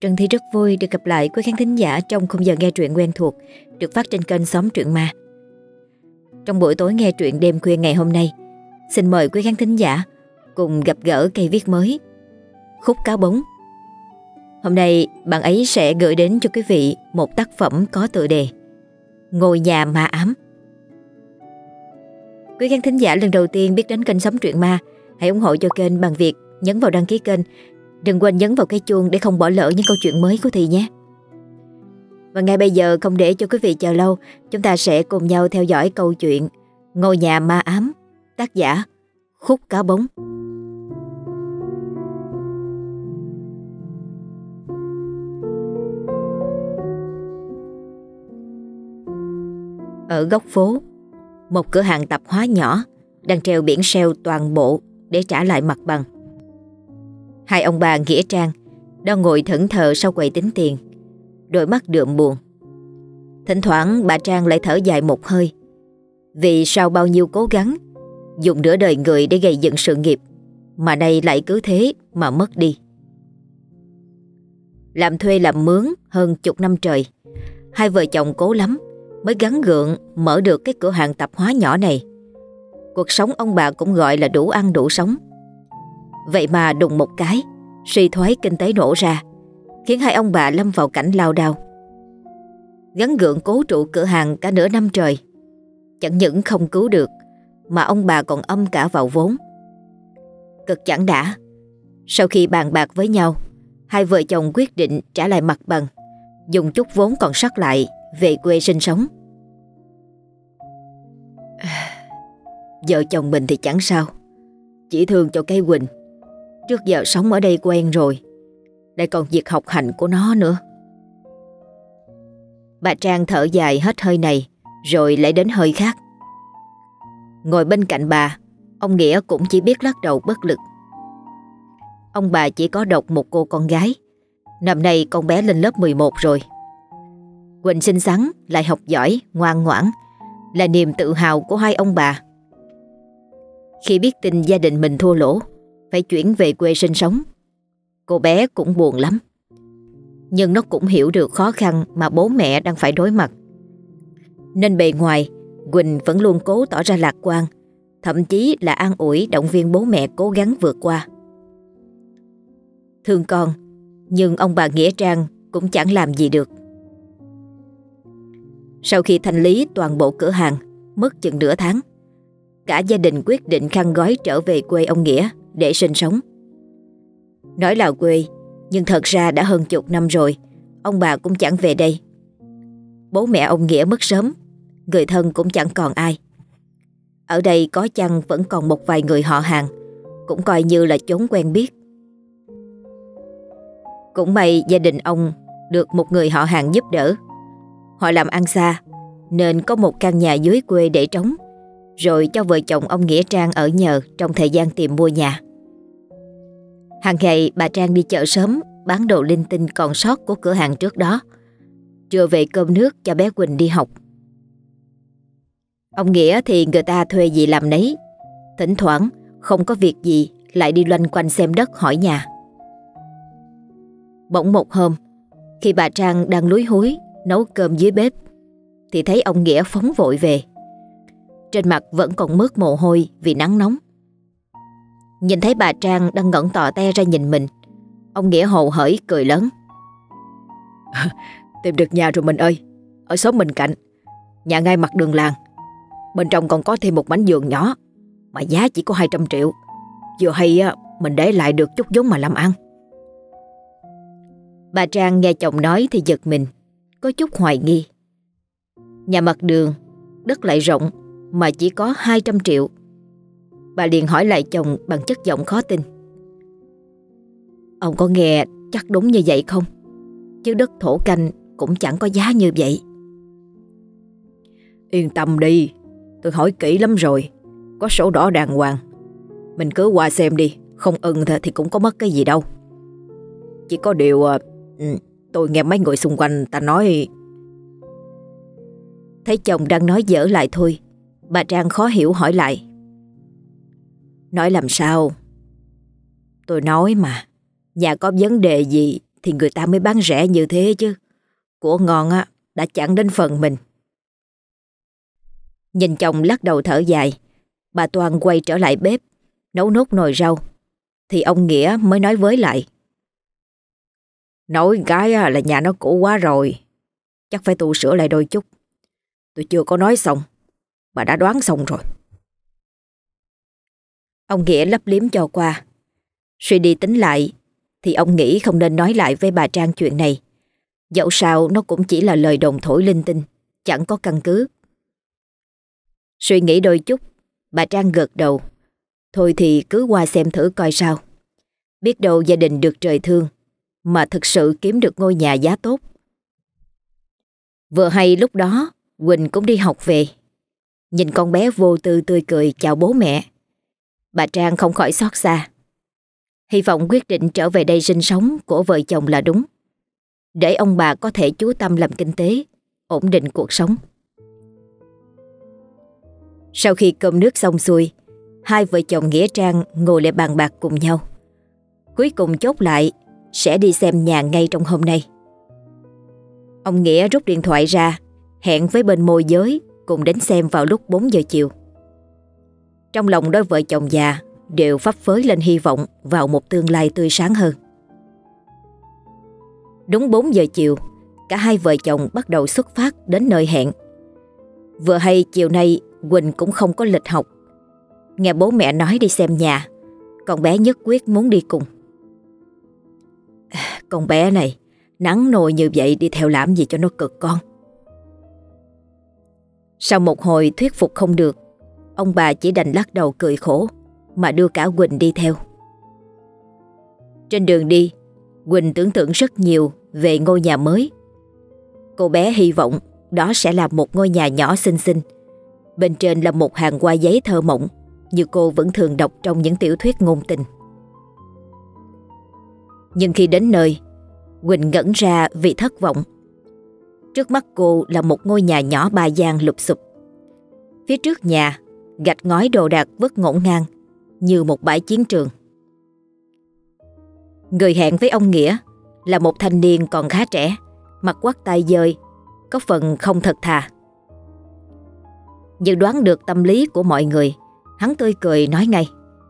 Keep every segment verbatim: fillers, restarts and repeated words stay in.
Trần Thị rất vui được gặp lại quý khán thính giả trong khung giờ nghe truyện quen thuộc được phát trên kênh Xóm Truyện Ma. Trong buổi tối nghe truyện đêm khuya ngày hôm nay, xin mời quý khán thính giả cùng gặp gỡ cây viết mới Khúc Cáo Bóng. Hôm nay bạn ấy sẽ gửi đến cho quý vị một tác phẩm có tựa đề Ngôi Nhà Ma Ám. Quý khán thính giả lần đầu tiên biết đến kênh Xóm Truyện Ma, hãy ủng hộ cho kênh bằng việc nhấn vào đăng ký kênh. Đừng quên nhấn vào cái chuông để không bỏ lỡ những câu chuyện mới của Thì nhé. Và ngay bây giờ, không để cho quý vị chờ lâu, chúng ta sẽ cùng nhau theo dõi câu chuyện Ngôi Nhà Ma Ám, tác giả Khúc Cáo Bóng. Ở góc phố, một cửa hàng tạp hóa nhỏ đang treo biển sale toàn bộ để trả lại mặt bằng. Hai ông bà nghĩa trang đang ngồi thẫn thờ sau quầy tính tiền, đôi mắt đượm buồn. Thỉnh thoảng bà Trang lại thở dài một hơi, vì sau bao nhiêu cố gắng, dùng nửa đời người để gây dựng sự nghiệp, mà nay lại cứ thế mà mất đi. Làm thuê làm mướn hơn chục năm trời, hai vợ chồng cố lắm mới gắng gượng mở được cái cửa hàng tạp hóa nhỏ này. Cuộc sống ông bà cũng gọi là đủ ăn đủ sống. Vậy mà đùng một cái, suy thoái kinh tế nổ ra, khiến hai ông bà lâm vào cảnh lao đao. Gắng gượng cố trụ cửa hàng cả nửa năm trời, chẳng những không cứu được, mà ông bà còn âm cả vào vốn. Cực chẳng đã, sau khi bàn bạc với nhau, hai vợ chồng quyết định trả lại mặt bằng, dùng chút vốn còn sót lại về quê sinh sống. Vợ chồng mình thì chẳng sao, chỉ thương cho cái Quỳnh. Trước giờ sống ở đây quen rồi, lại còn việc học hành của nó nữa. Bà Trang thở dài hết hơi này, rồi lại đến hơi khác. Ngồi bên cạnh bà, ông Nghĩa cũng chỉ biết lắc đầu bất lực. Ông bà chỉ có độc một cô con gái, năm nay con bé lên lớp mười một rồi. Quỳnh xinh xắn, lại học giỏi, ngoan ngoãn, là niềm tự hào của hai ông bà. Khi biết tin gia đình mình thua lỗ, phải chuyển về quê sinh sống, cô bé cũng buồn lắm. Nhưng nó cũng hiểu được khó khăn mà bố mẹ đang phải đối mặt, nên bề ngoài Quỳnh vẫn luôn cố tỏ ra lạc quan, thậm chí là an ủi động viên bố mẹ cố gắng vượt qua. Thương con, nhưng ông bà Nghĩa Trang cũng chẳng làm gì được. Sau khi thanh lý toàn bộ cửa hàng, mất chừng nửa tháng, cả gia đình quyết định khăn gói trở về quê ông Nghĩa để sinh sống. Nói là quê, nhưng thật ra đã hơn chục năm rồi ông bà cũng chẳng về đây. Bố mẹ ông Nghĩa mất sớm, người thân cũng chẳng còn ai. Ở đây có chăng vẫn còn một vài người họ hàng, cũng coi như là chốn quen biết. Cũng may gia đình ông được một người họ hàng giúp đỡ. Họ làm ăn xa nên có một căn nhà dưới quê để trống, rồi cho vợ chồng ông Nghĩa Trang ở nhờ trong thời gian tìm mua nhà. Hàng ngày bà Trang đi chợ sớm bán đồ linh tinh còn sót của cửa hàng trước đó, trưa về cơm nước cho bé Quỳnh đi học. Ông Nghĩa thì người ta thuê gì làm nấy, thỉnh thoảng không có việc gì lại đi loanh quanh xem đất hỏi nhà. Bỗng một hôm, khi bà Trang đang lúi húi nấu cơm dưới bếp, thì thấy ông Nghĩa phóng vội về. Trên mặt vẫn còn mướt mồ hôi vì nắng nóng. Nhìn thấy bà Trang đang ngẩng tò te ra nhìn mình, ông Nghĩa hồ hởi cười lớn. Tìm được nhà rồi mình ơi, ở xóm bên cạnh, nhà ngay mặt đường làng. Bên trong còn có thêm một mảnh vườn nhỏ, mà giá chỉ có hai trăm triệu. Vừa hay mình để lại được chút vốn mà làm ăn. Bà Trang nghe chồng nói thì giật mình, có chút hoài nghi. Nhà mặt đường, đất lại rộng mà chỉ có hai trăm triệu. Bà liền hỏi lại chồng bằng chất giọng khó tin. Ông có nghe chắc đúng như vậy không? Chứ đất thổ canh cũng chẳng có giá như vậy. Yên tâm đi, tôi hỏi kỹ lắm rồi, có sổ đỏ đàng hoàng. Mình cứ qua xem đi, không ưng thì cũng có mất cái gì đâu. Chỉ có điều tôi nghe mấy người xung quanh ta nói. Thấy chồng đang nói dở lại thôi, bà Trang khó hiểu hỏi lại. Nói làm sao? Tôi nói mà, nhà có vấn đề gì thì người ta mới bán rẻ như thế chứ. Của ngon á đã chẳng đến phần mình. Nhìn chồng lắc đầu thở dài, bà Toàn quay trở lại bếp nấu nốt nồi rau, thì ông Nghĩa mới nói với lại: Nói cái là nhà nó cũ quá rồi, chắc phải tu sửa lại đôi chút. Tôi chưa có nói xong, bà đã đoán xong rồi. Ông Nghĩa lấp liếm cho qua. Suy đi tính lại thì ông nghĩ không nên nói lại với bà Trang chuyện này. Dẫu sao nó cũng chỉ là lời đồn thổi linh tinh, chẳng có căn cứ. Suy nghĩ đôi chút, bà Trang gật đầu. Thôi thì cứ qua xem thử coi sao. Biết đâu gia đình được trời thương mà thực sự kiếm được ngôi nhà giá tốt. Vừa hay lúc đó Quỳnh cũng đi học về. Nhìn con bé vô tư tươi cười chào bố mẹ, bà Trang không khỏi xót xa. Hy vọng quyết định trở về đây sinh sống của vợ chồng là đúng, để ông bà có thể chú tâm làm kinh tế, ổn định cuộc sống. Sau khi cơm nước xong xuôi, hai vợ chồng Nghĩa Trang ngồi lại bàn bạc cùng nhau. Cuối cùng chốt lại sẽ đi xem nhà ngay trong hôm nay. Ông Nghĩa rút điện thoại ra, hẹn với bên môi giới cùng đến xem vào lúc bốn giờ chiều. Trong lòng đôi vợ chồng già đều phấp phới lên hy vọng vào một tương lai tươi sáng hơn. Đúng bốn giờ chiều, cả hai vợ chồng bắt đầu xuất phát đến nơi hẹn. Vừa hay chiều nay Quỳnh cũng không có lịch học. Nghe bố mẹ nói đi xem nhà, con bé nhất quyết muốn đi cùng. Con bé này, nắng nôi như vậy đi theo làm gì cho nó cực con. Sau một hồi thuyết phục không được, ông bà chỉ đành lắc đầu cười khổ mà đưa cả Quỳnh đi theo. Trên đường đi, Quỳnh tưởng tượng rất nhiều về ngôi nhà mới. Cô bé hy vọng đó sẽ là một ngôi nhà nhỏ xinh xinh, bên trên là một hàng hoa giấy thơ mộng như cô vẫn thường đọc trong những tiểu thuyết ngôn tình. Nhưng khi đến nơi, Quỳnh ngẩn ra vì thất vọng. Trước mắt cô là một ngôi nhà nhỏ ba gian lụp xụp. Phía trước nhà, gạch ngói đồ đạc vứt ngổn ngang như một bãi chiến trường. Người hẹn với ông Nghĩa là một thanh niên còn khá trẻ, mặt quắt tai dơi, có phần không thật thà. Nhưng đoán được tâm lý của mọi người, hắn tươi cười nói ngay: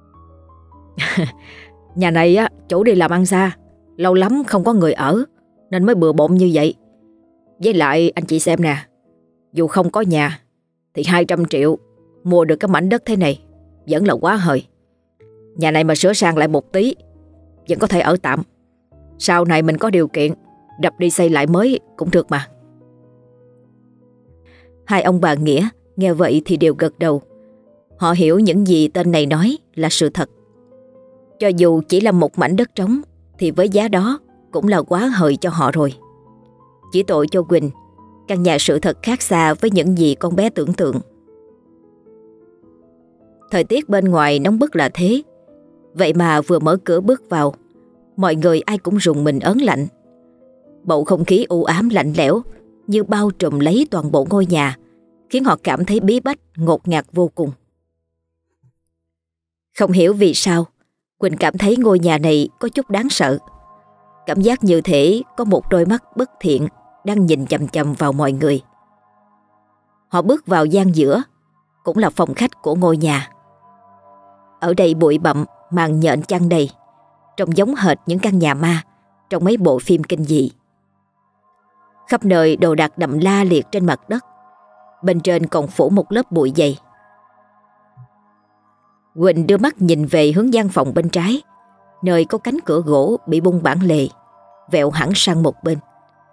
Nhà này á, chủ đi làm ăn xa, lâu lắm không có người ở nên mới bừa bộn như vậy. Với lại anh chị xem nè, dù không có nhà thì hai trăm triệu mua được cái mảnh đất thế này vẫn là quá hời. Nhà này mà sửa sang lại một tí vẫn có thể ở tạm. Sau này mình có điều kiện đập đi xây lại mới cũng được mà. Hai ông bà Nghĩa nghe vậy thì đều gật đầu. Họ hiểu những gì tên này nói là sự thật. Cho dù chỉ là một mảnh đất trống thì với giá đó cũng là quá hời cho họ rồi. Chỉ tội cho Quỳnh, căn nhà sự thật khác xa với những gì con bé tưởng tượng. Thời tiết bên ngoài nóng bức là thế, vậy mà vừa mở cửa bước vào, mọi người ai cũng rùng mình ớn lạnh. Bầu không khí u ám lạnh lẽo như bao trùm lấy toàn bộ ngôi nhà, khiến họ cảm thấy bí bách, ngột ngạt vô cùng. Không hiểu vì sao, Quỳnh cảm thấy ngôi nhà này có chút đáng sợ. Cảm giác như thể có một đôi mắt bất thiện đang nhìn chằm chằm vào mọi người. Họ bước vào gian giữa, cũng là phòng khách của ngôi nhà. Ở đây bụi bặm, màn nhện chăn đầy, trông giống hệt những căn nhà ma trong mấy bộ phim kinh dị. Khắp nơi đồ đạc đậm la liệt trên mặt đất, bên trên còn phủ một lớp bụi dày. Quỳnh đưa mắt nhìn về hướng gian phòng bên trái, nơi có cánh cửa gỗ bị bung bản lề, vẹo hẳn sang một bên.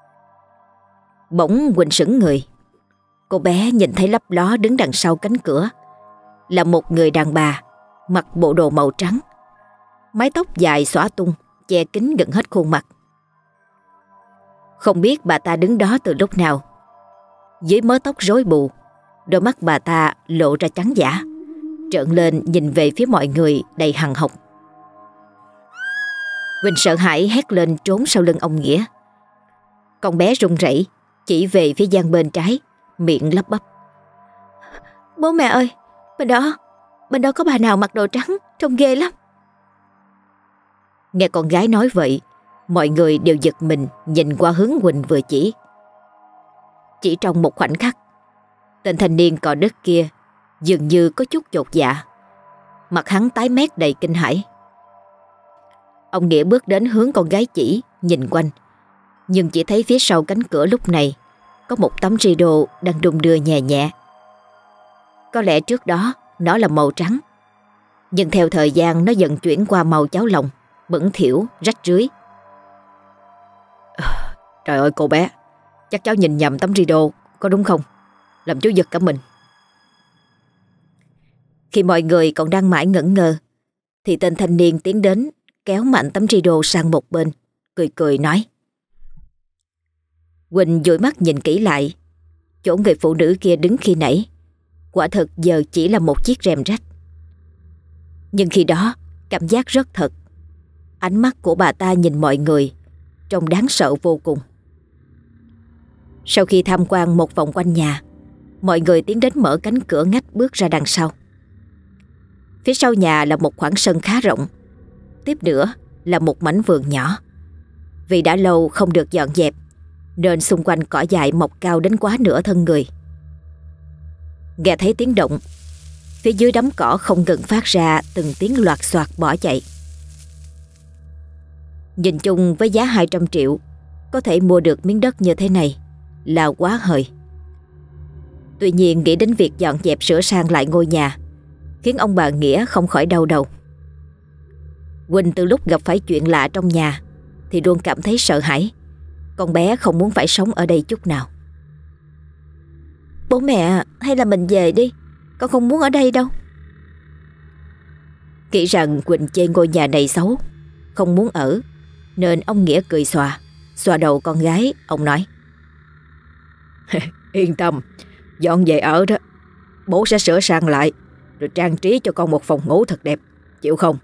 Bỗng Quỳnh sững người. Cô bé nhìn thấy lấp ló đứng đằng sau cánh cửa là một người đàn bà mặc bộ đồ màu trắng, mái tóc dài xõa tung che kín gần hết khuôn mặt. Không biết bà ta đứng đó từ lúc nào. Dưới mớ tóc rối bù, đôi mắt bà ta lộ ra trắng dã, trợn lên nhìn về phía mọi người đầy hằn học. Quỳnh sợ hãi hét lên trốn sau lưng ông Nghĩa. Con bé run rẩy chỉ về phía gian bên trái, miệng lắp bắp: Bố mẹ ơi, bên đó, bên đó có bà nào mặc đồ trắng, trông ghê lắm. Nghe con gái nói vậy, Mọi người đều giật mình nhìn qua hướng Quỳnh vừa chỉ. Chỉ trong một khoảnh khắc, tên thanh niên cò đất kia dường như có chút chột dạ. Mặt hắn tái mét đầy kinh hãi. Ông Nghĩa bước đến hướng con gái chỉ, nhìn quanh, nhưng chỉ thấy phía sau cánh cửa lúc này có một tấm rideau đang đung đưa nhẹ nhẹ. Có lẽ trước đó nó là màu trắng, nhưng theo thời gian nó dần chuyển qua màu cháo lòng, bẩn thỉu, rách rưới. Trời ơi cô bé, chắc cháu nhìn nhầm tấm rideau có đúng không? Làm chú giật cả mình. Khi mọi người còn đang mãi ngẩn ngơ thì tên thanh niên tiến đến, kéo mạnh tấm rideau sang một bên, cười cười nói. Quỳnh dụi mắt nhìn kỹ lại. Chỗ người phụ nữ kia đứng khi nãy quả thật giờ chỉ là một chiếc rèm rách. Nhưng khi đó cảm giác rất thật. Ánh mắt của bà ta nhìn mọi người trông đáng sợ vô cùng. Sau khi tham quan một vòng quanh nhà, mọi người tiến đến mở cánh cửa ngách bước ra đằng sau. Phía sau nhà là một khoảng sân khá rộng. Tiếp nữa là một mảnh vườn nhỏ. Vì đã lâu không được dọn dẹp nên xung quanh cỏ dại mọc cao đến quá nửa thân người. Nghe thấy tiếng động, phía dưới đám cỏ không ngừng phát ra từng tiếng loạt xoạt bỏ chạy. Nhìn chung với giá hai trăm triệu có thể mua được miếng đất như thế này là quá hời. Tuy nhiên nghĩ đến việc dọn dẹp sửa sang lại ngôi nhà khiến ông bà Nghĩa không khỏi đau đầu. Quỳnh từ lúc gặp phải chuyện lạ trong nhà thì luôn cảm thấy sợ hãi. Con bé không muốn phải sống ở đây chút nào. Bố mẹ, hay là mình về đi, con không muốn ở đây đâu. Nghĩ rằng Quỳnh chê ngôi nhà này xấu, không muốn ở, nên ông Nghĩa cười xòa, xoa đầu con gái. Ông nói. Yên tâm, dọn về ở đó, bố sẽ sửa sang lại rồi trang trí cho con một phòng ngủ thật đẹp, chịu không?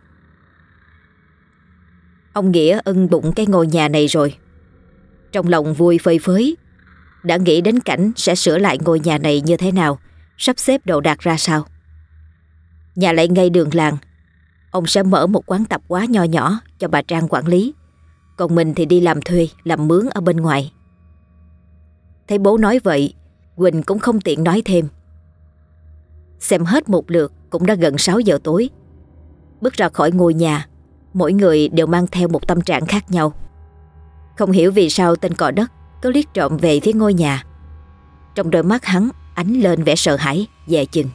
Ông Nghĩa ưng bụng cái ngôi nhà này rồi. Trong lòng vui phơi phới, đã nghĩ đến cảnh sẽ sửa lại ngôi nhà này như thế nào, sắp xếp đồ đạc ra sao. Nhà lại ngay đường làng, ông sẽ mở một quán tạp hóa nho nhỏ cho bà Trang quản lý, còn mình thì đi làm thuê, làm mướn ở bên ngoài. Thấy bố nói vậy, Quỳnh cũng không tiện nói thêm. Xem hết một lượt cũng đã gần sáu giờ tối. Bước ra khỏi ngôi nhà, mỗi người đều mang theo một tâm trạng khác nhau. Không hiểu vì sao tên cò đất có liếc trộm về phía ngôi nhà. Trong đôi mắt hắn ánh lên vẻ sợ hãi, dè chừng.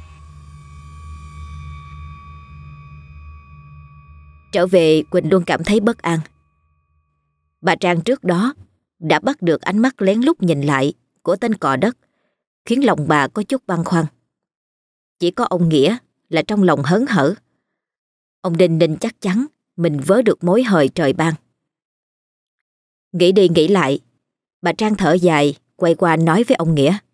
Trở về, Quỳnh luôn cảm thấy bất an. Bà Trang trước đó đã bắt được ánh mắt lén lút nhìn lại của tên cò đất, khiến lòng bà có chút băn khoăn. Chỉ có ông Nghĩa là trong lòng hớn hở. Ông đinh ninh chắc chắn mình vớ được mối hời trời ban. Nghĩ đi nghĩ lại, bà Trang thở dài, quay qua nói với ông Nghĩa.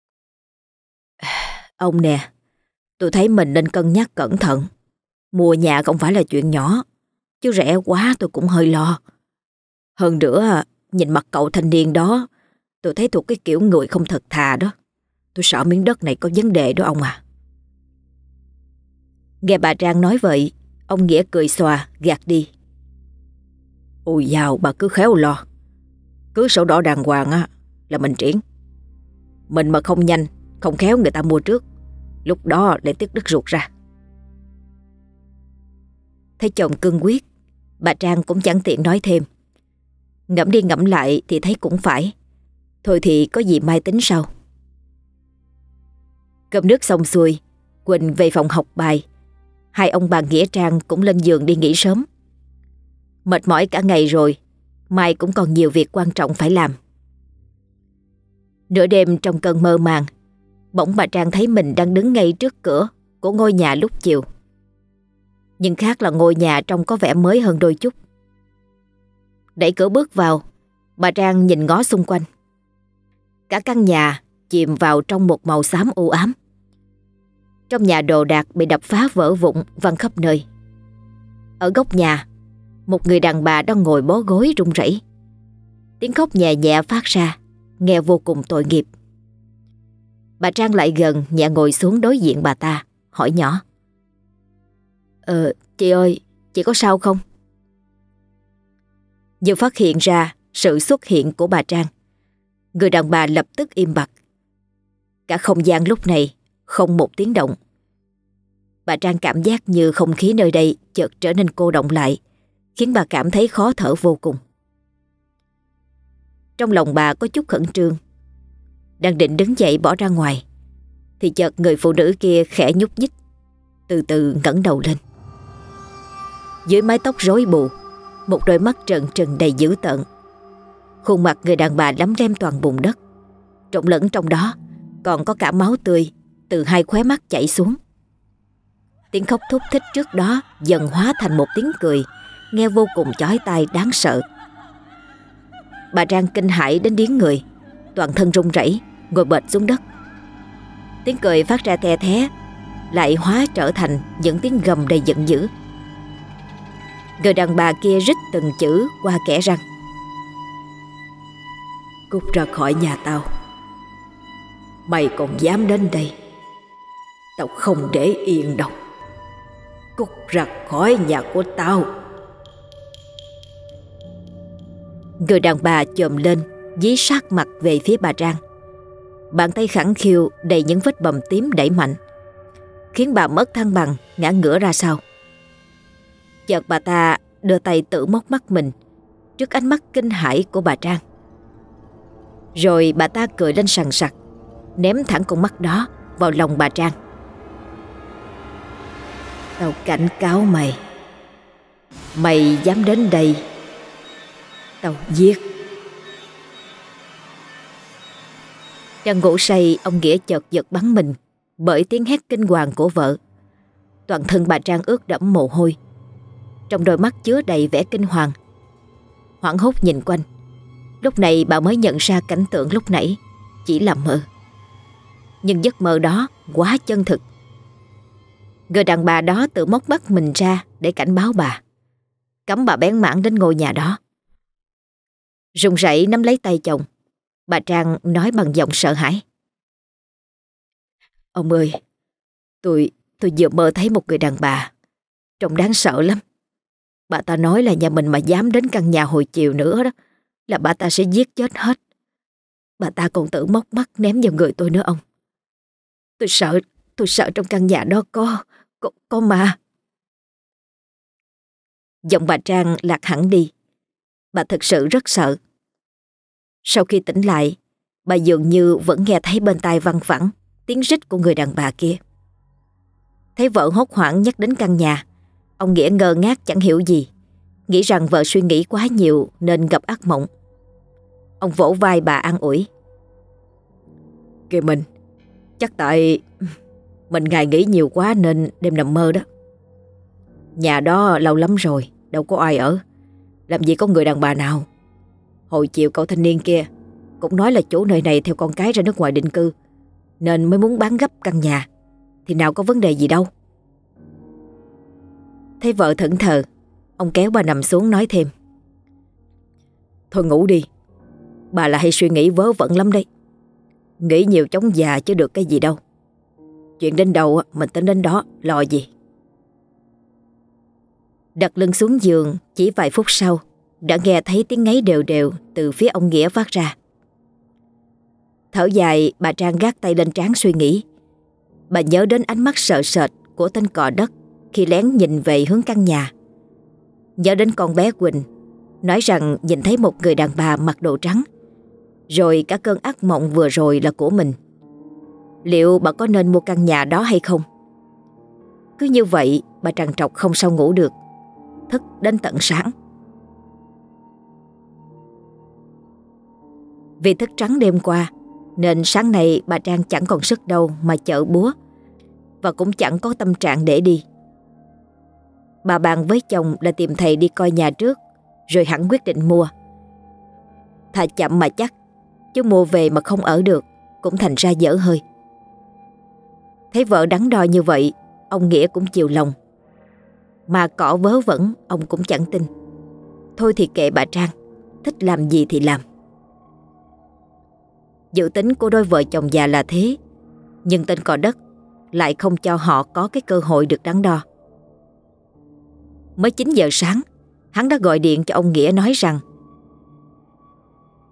Ông nè, tôi thấy mình nên cân nhắc cẩn thận. Mua nhà không phải là chuyện nhỏ, chứ rẻ quá tôi cũng hơi lo. Hơn nữa, nhìn mặt cậu thanh niên đó, tôi thấy thuộc cái kiểu người không thật thà đó. Tôi sợ miếng đất này có vấn đề đó ông à. Nghe bà Trang nói vậy, ông Nghĩa cười xòa, gạt đi. Ôi dào, bà cứ khéo lo. Cứ sổ đỏ đàng hoàng á là mình triển. Mình mà không nhanh, không khéo người ta mua trước, lúc đó lại tiếc đứt ruột ra. Thấy chồng cương quyết, bà Trang cũng chẳng tiện nói thêm. Ngẫm đi ngẫm lại thì thấy cũng phải. Thôi thì có gì mai tính sau. Cơm nước xong xuôi, Quỳnh về phòng học bài. Hai ông bà Nghĩa Trang cũng lên giường đi nghỉ sớm. Mệt mỏi cả ngày rồi, mai cũng còn nhiều việc quan trọng phải làm. Nửa đêm trong cơn mơ màng, bỗng bà Trang thấy mình đang đứng ngay trước cửa của ngôi nhà lúc chiều. Nhưng khác là ngôi nhà trông có vẻ mới hơn đôi chút. Đẩy cửa bước vào, bà Trang nhìn ngó xung quanh. Cả căn nhà chìm vào trong một màu xám u ám. Trong nhà đồ đạc bị đập phá vỡ vụn văng khắp nơi. Ở góc nhà, một người đàn bà đang ngồi bó gối run rẩy. Tiếng khóc nhẹ nhẹ phát ra, nghe vô cùng tội nghiệp. Bà Trang lại gần, nhẹ ngồi xuống đối diện bà ta, hỏi nhỏ. Ờ, chị ơi, chị có sao không? Nhưng phát hiện ra sự xuất hiện của bà Trang, người đàn bà lập tức im bặt. Cả không gian lúc này không một tiếng động. Bà Trang cảm giác như không khí nơi đây chợt trở nên cô đọng lại, khiến bà cảm thấy khó thở vô cùng. Trong lòng bà có chút khẩn trương, đang định đứng dậy bỏ ra ngoài, thì chợt người phụ nữ kia khẽ nhúc nhích, từ từ ngẩng đầu lên. Dưới mái tóc rối bù, một đôi mắt trợn trừng đầy dữ tợn. Khuôn mặt người đàn bà lấm lem toàn bùn đất, trộn lẫn trong đó còn có cả máu tươi từ hai khóe mắt chảy xuống. Tiếng khóc thúc thích trước đó dần hóa thành một tiếng cười, nghe vô cùng chói tai đáng sợ. Bà Trang kinh hãi đến điếng người, toàn thân run rẩy, ngồi bệt xuống đất. Tiếng cười phát ra the thé lại hóa trở thành những tiếng gầm đầy giận dữ. Người đàn bà kia rít từng chữ qua kẽ răng: "Cút ra khỏi nhà tao. Mày còn dám đến đây, tao không để yên đâu. Cút ra khỏi nhà của tao." Người đàn bà chồm lên, dí sát mặt về phía bà Trang. Bàn tay khẳng khiu đầy những vết bầm tím đẩy mạnh, khiến bà mất thăng bằng, ngã ngửa ra sau. Chợt bà ta đưa tay tự móc mắt mình trước ánh mắt kinh hãi của bà Trang. Rồi bà ta cười lên sằng sặc, ném thẳng con mắt đó vào lòng bà Trang. "Tao cảnh cáo mày, mày dám đến đây, tao giết." Đang ngủ say, ông Nghĩa chợt giật bắn mình bởi tiếng hét kinh hoàng của vợ. Toàn thân bà Trang ướt đẫm mồ hôi, trong đôi mắt chứa đầy vẻ kinh hoàng. Hoảng hốt nhìn quanh, lúc này bà mới nhận ra cảnh tượng lúc nãy chỉ là mơ. Nhưng giấc mơ đó quá chân thực. Người đàn bà đó tự móc mắt mình ra để cảnh báo bà, cấm bà bén mảng đến ngôi nhà đó. Run rẩy nắm lấy tay chồng, bà Trang nói bằng giọng sợ hãi: "Ông ơi, tôi tôi vừa mơ thấy một người đàn bà, trông đáng sợ lắm. Bà ta nói là nhà mình mà dám đến căn nhà hồi chiều nữa đó, là bà ta sẽ giết chết hết. Bà ta còn tự móc mắt ném vào người tôi nữa ông. Tôi sợ, tôi sợ trong căn nhà đó có, có, có ma." Giọng bà Trang lạc hẳn đi. Bà thực sự rất sợ. Sau khi tỉnh lại, bà dường như vẫn nghe thấy bên tai văng vẳng tiếng rít của người đàn bà kia. Thấy vợ hốt hoảng nhắc đến căn nhà, ông Nghĩa ngơ ngác chẳng hiểu gì, nghĩ rằng vợ suy nghĩ quá nhiều nên gặp ác mộng. Ông vỗ vai bà an ủi: "Kìa mình, chắc tại mình ngày nghĩ nhiều quá nên đêm nằm mơ đó. Nhà đó lâu lắm rồi, đâu có ai ở, làm gì có người đàn bà nào. Hồi chiều cậu thanh niên kia cũng nói là chủ nơi này theo con cái ra nước ngoài định cư, nên mới muốn bán gấp căn nhà, thì nào có vấn đề gì đâu." Thấy vợ thẫn thờ, ông kéo bà nằm xuống nói thêm: "Thôi ngủ đi, bà là hay suy nghĩ vớ vẩn lắm đấy. Nghĩ nhiều chóng già chứ được cái gì đâu. Chuyện đến đâu mình tính đến đó, lo gì." Đặt lưng xuống giường, chỉ vài phút sau đã nghe thấy tiếng ngáy đều đều từ phía ông Nghĩa phát ra. Thở dài, bà Trang gác tay lên trán suy nghĩ. Bà nhớ đến ánh mắt sợ sệt của tên cò đất khi lén nhìn về hướng căn nhà. Nhớ đến con bé Quỳnh nói rằng nhìn thấy một người đàn bà mặc đồ trắng. Rồi cả cơn ác mộng vừa rồi là của mình. Liệu bà có nên mua căn nhà đó hay không? Cứ như vậy bà trằn trọc không sao ngủ được, thức đến tận sáng. Vì thức trắng đêm qua nên sáng nay bà Trang chẳng còn sức đâu mà chợ búa, và cũng chẳng có tâm trạng để đi. Bà bàn với chồng là tìm thầy đi coi nhà trước, rồi hẳn quyết định mua. Thà chậm mà chắc, chứ mua về mà không ở được cũng thành ra dở hơi. Thấy vợ đắn đo như vậy, ông Nghĩa cũng chiều lòng. Mà cỏ vớ vẩn ông cũng chẳng tin. Thôi thì kệ bà Trang, thích làm gì thì làm. Dự tính của đôi vợ chồng già là thế, nhưng tên cò đất lại không cho họ có cái cơ hội được đắn đo. Mới chín giờ sáng, hắn đã gọi điện cho ông Nghĩa nói rằng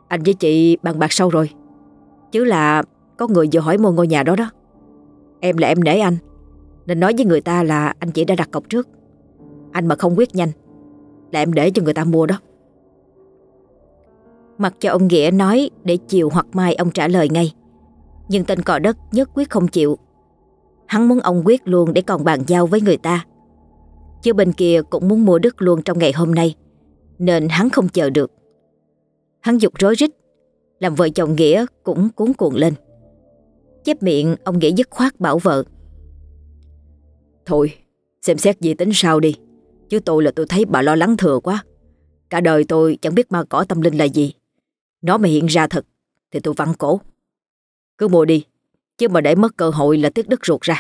Anh với chị bàn bạc sâu rồi. Chứ là có người vừa hỏi mua ngôi nhà đó đó. Em là em nể anh, nên nói với người ta là anh chị đã đặt cọc trước. Anh mà không quyết nhanh là em để cho người ta mua đó. Mặc cho ông Nghĩa nói để chiều hoặc mai ông trả lời ngay, nhưng tên cò đất nhất quyết không chịu. Hắn muốn ông quyết luôn để còn bàn giao với người ta. Chứ bên kia cũng muốn mua đất luôn trong ngày hôm nay, nên hắn không chờ được. Hắn giục rối rít, làm vợ chồng Nghĩa cũng cuống cuồng lên. Chép miệng, ông Nghĩa dứt khoát bảo vợ: Thôi, xem xét gì tính sao đi. Chứ tôi là tôi thấy bà lo lắng thừa quá. Cả đời tôi chẳng biết ma cỏ tâm linh là gì. Nó mà hiện ra thật thì tôi vặn cổ. Cứ mua đi, chứ mà để mất cơ hội là tiếc đất ruột ra.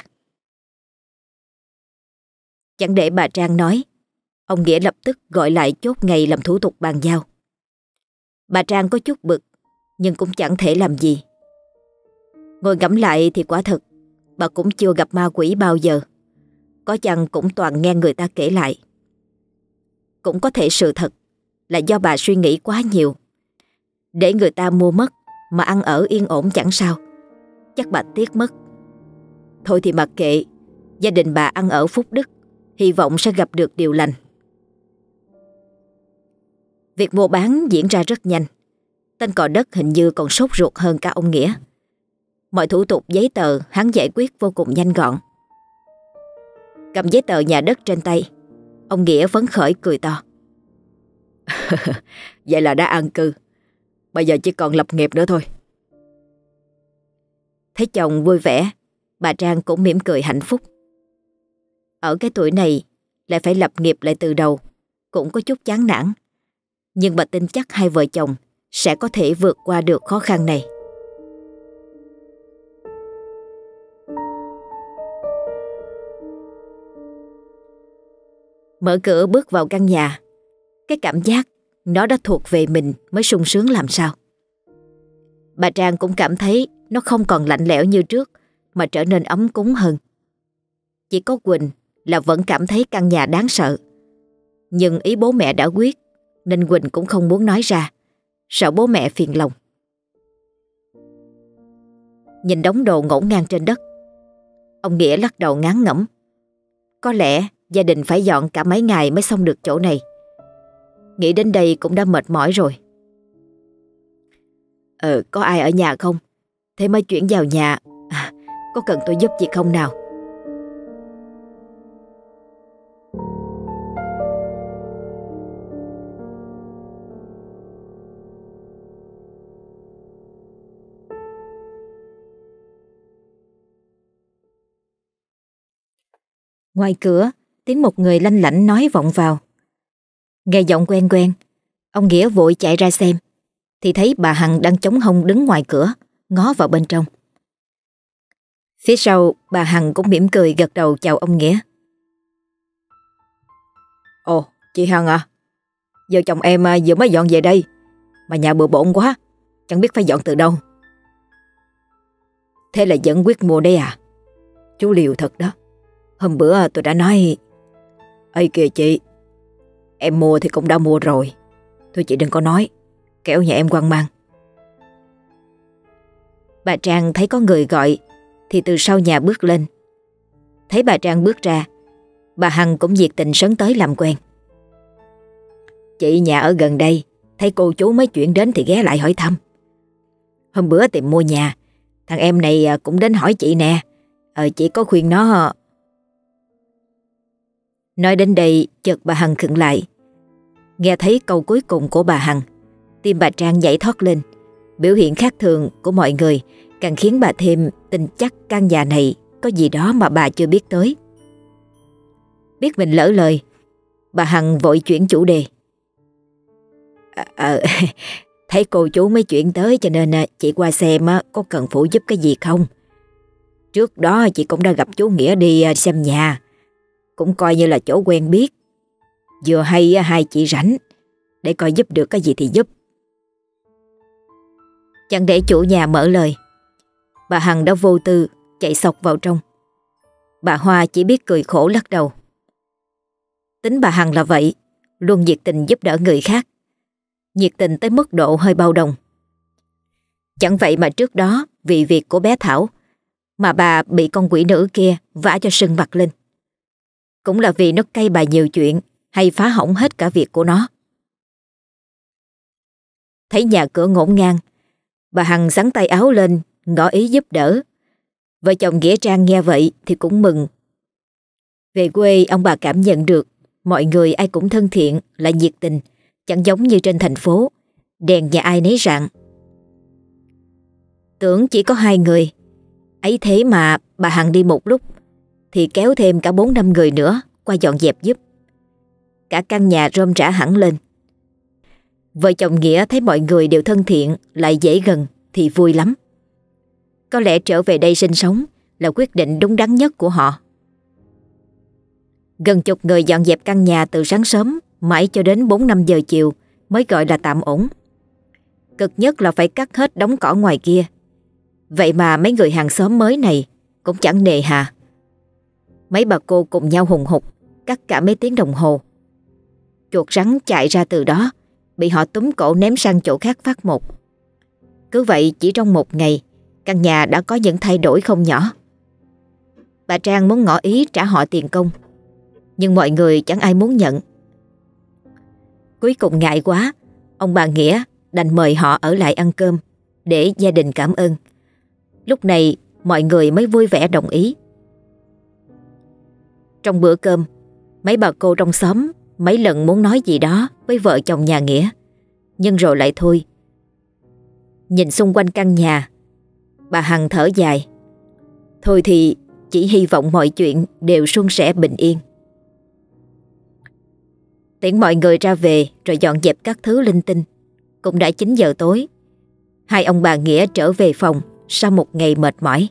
Chẳng để bà Trang nói, ông Nghĩa lập tức gọi lại chốt ngày làm thủ tục bàn giao. Bà Trang có chút bực, nhưng cũng chẳng thể làm gì. Ngồi ngẫm lại thì quả thật bà cũng chưa gặp ma quỷ bao giờ. Có chăng cũng toàn nghe người ta kể lại. Cũng có thể sự thật là do bà suy nghĩ quá nhiều. Để người ta mua mất mà ăn ở yên ổn chẳng sao. Chắc bà tiếc mất. Thôi thì mặc kệ, gia đình bà ăn ở phúc đức, hy vọng sẽ gặp được điều lành. Việc mua bán diễn ra rất nhanh. Tên cò đất hình như còn sốt ruột hơn cả ông Nghĩa. Mọi thủ tục giấy tờ hắn giải quyết vô cùng nhanh gọn. Cầm giấy tờ nhà đất trên tay, ông Nghĩa phấn khởi cười to. Vậy là đã an cư. Bây giờ chỉ còn lập nghiệp nữa thôi. Thấy chồng vui vẻ, bà Trang cũng mỉm cười hạnh phúc. Ở cái tuổi này lại phải lập nghiệp lại từ đầu, cũng có chút chán nản. Nhưng bà tin chắc hai vợ chồng sẽ có thể vượt qua được khó khăn này. Mở cửa bước vào căn nhà, cái cảm giác nó đã thuộc về mình mới sung sướng làm sao. Bà Trang cũng cảm thấy nó không còn lạnh lẽo như trước, mà trở nên ấm cúng hơn. Chỉ có Quỳnh là vẫn cảm thấy căn nhà đáng sợ. Nhưng ý bố mẹ đã quyết, nên Quỳnh cũng không muốn nói ra, sợ bố mẹ phiền lòng. Nhìn đống đồ ngổn ngang trên đất, ông Nghĩa lắc đầu ngán ngẩm. Có lẽ gia đình phải dọn cả mấy ngày mới xong được chỗ này. Nghĩ đến đây cũng đã mệt mỏi rồi. Ờ, có ai ở nhà không? Thế mới chuyển vào nhà. À, có cần tôi giúp gì không nào? Ngoài cửa, tiếng một người lanh lảnh nói vọng vào. Nghe giọng quen quen, ông Nghĩa vội chạy ra xem, thì thấy bà Hằng đang chống hông đứng ngoài cửa, ngó vào bên trong. Phía sau, bà Hằng cũng mỉm cười gật đầu chào ông Nghĩa. Ồ, chị Hằng à, vợ chồng em vừa mới dọn về đây, mà nhà bừa bộn quá, chẳng biết phải dọn từ đâu. Thế là vẫn quyết mua đấy à? Chú liều thật đó. Hôm bữa tôi đã nói. Ây kìa chị, em mua thì cũng đã mua rồi. Thôi chị đừng có nói, kẻo nhà em hoang mang. Bà Trang thấy có người gọi thì từ sau nhà bước lên. Thấy bà Trang bước ra, bà Hằng cũng nhiệt tình sấn tới làm quen. Chị nhà ở gần đây, thấy cô chú mới chuyển đến thì ghé lại hỏi thăm. Hôm bữa tìm mua nhà, thằng em này cũng đến hỏi chị nè. Ờ, chị có khuyên nó. Nói đến đây chợt bà Hằng khựng lại. Nghe thấy câu cuối cùng của bà Hằng, tim bà Trang nhảy thoát lên. Biểu hiện khác thường của mọi người càng khiến bà thêm tin chắc căn nhà này có gì đó mà bà chưa biết tới. Biết mình lỡ lời, bà Hằng vội chuyển chủ đề. À, à, thấy cô chú mới chuyển tới cho nên chị qua xem có cần phụ giúp cái gì không. Trước đó chị cũng đã gặp chú Nghĩa đi xem nhà, cũng coi như là chỗ quen biết. Vừa hay hai chị rảnh, để coi giúp được cái gì thì giúp. Chẳng để chủ nhà mở lời, bà Hằng đã vô tư chạy xộc vào trong. Bà Hoa chỉ biết cười khổ lắc đầu. Tính bà Hằng là vậy, luôn nhiệt tình giúp đỡ người khác. Nhiệt tình tới mức độ hơi bao đồng, Chẳng vậy mà trước đó vì việc của bé Thảo mà bà bị con quỷ nữ kia vả cho sưng mặt lên. Cũng là vì nó cay bà nhiều chuyện hay phá hỏng hết cả việc của nó. Thấy nhà cửa ngổn ngang, bà Hằng xắn tay áo lên ngỏ ý giúp đỡ. Vợ chồng Nghĩa Trang nghe vậy thì cũng mừng. Về quê ông bà cảm nhận được mọi người ai cũng thân thiện, lại nhiệt tình, chẳng giống như trên thành phố, đèn nhà ai nấy rạng. Tưởng chỉ có hai người, ấy thế mà bà Hằng đi một lúc thì kéo thêm cả bốn năm người nữa qua dọn dẹp giúp. Cả căn nhà rôm rã hẳn lên. Vợ chồng Nghĩa thấy mọi người đều thân thiện, lại dễ gần thì vui lắm. Có lẽ trở về đây sinh sống là quyết định đúng đắn nhất của họ. Gần chục người dọn dẹp căn nhà từ sáng sớm mãi cho đến bốn năm giờ chiều mới gọi là tạm ổn. Cực nhất là phải cắt hết đống cỏ ngoài kia. Vậy mà mấy người hàng xóm mới này cũng chẳng nề hà. Mấy bà cô cùng nhau hùng hục cắt cả mấy tiếng đồng hồ. Chuột rắn chạy ra từ đó bị họ túm cổ ném sang chỗ khác phát một. Cứ vậy chỉ trong một ngày, căn nhà đã có những thay đổi không nhỏ. Bà Trang muốn ngỏ ý trả họ tiền công, nhưng mọi người chẳng ai muốn nhận. Cuối cùng ngại quá, ông bà Nghĩa đành mời họ ở lại ăn cơm để gia đình cảm ơn. Lúc này mọi người mới vui vẻ đồng ý. Trong bữa cơm, mấy bà cô trong xóm mấy lần muốn nói gì đó với vợ chồng nhà Nghĩa, nhưng rồi lại thôi. Nhìn xung quanh căn nhà, bà Hằng thở dài. Thôi thì chỉ hy vọng mọi chuyện đều suôn sẻ bình yên. Tiễn mọi người ra về rồi dọn dẹp các thứ linh tinh, cũng đã chín giờ tối. Hai ông bà Nghĩa trở về phòng sau một ngày mệt mỏi.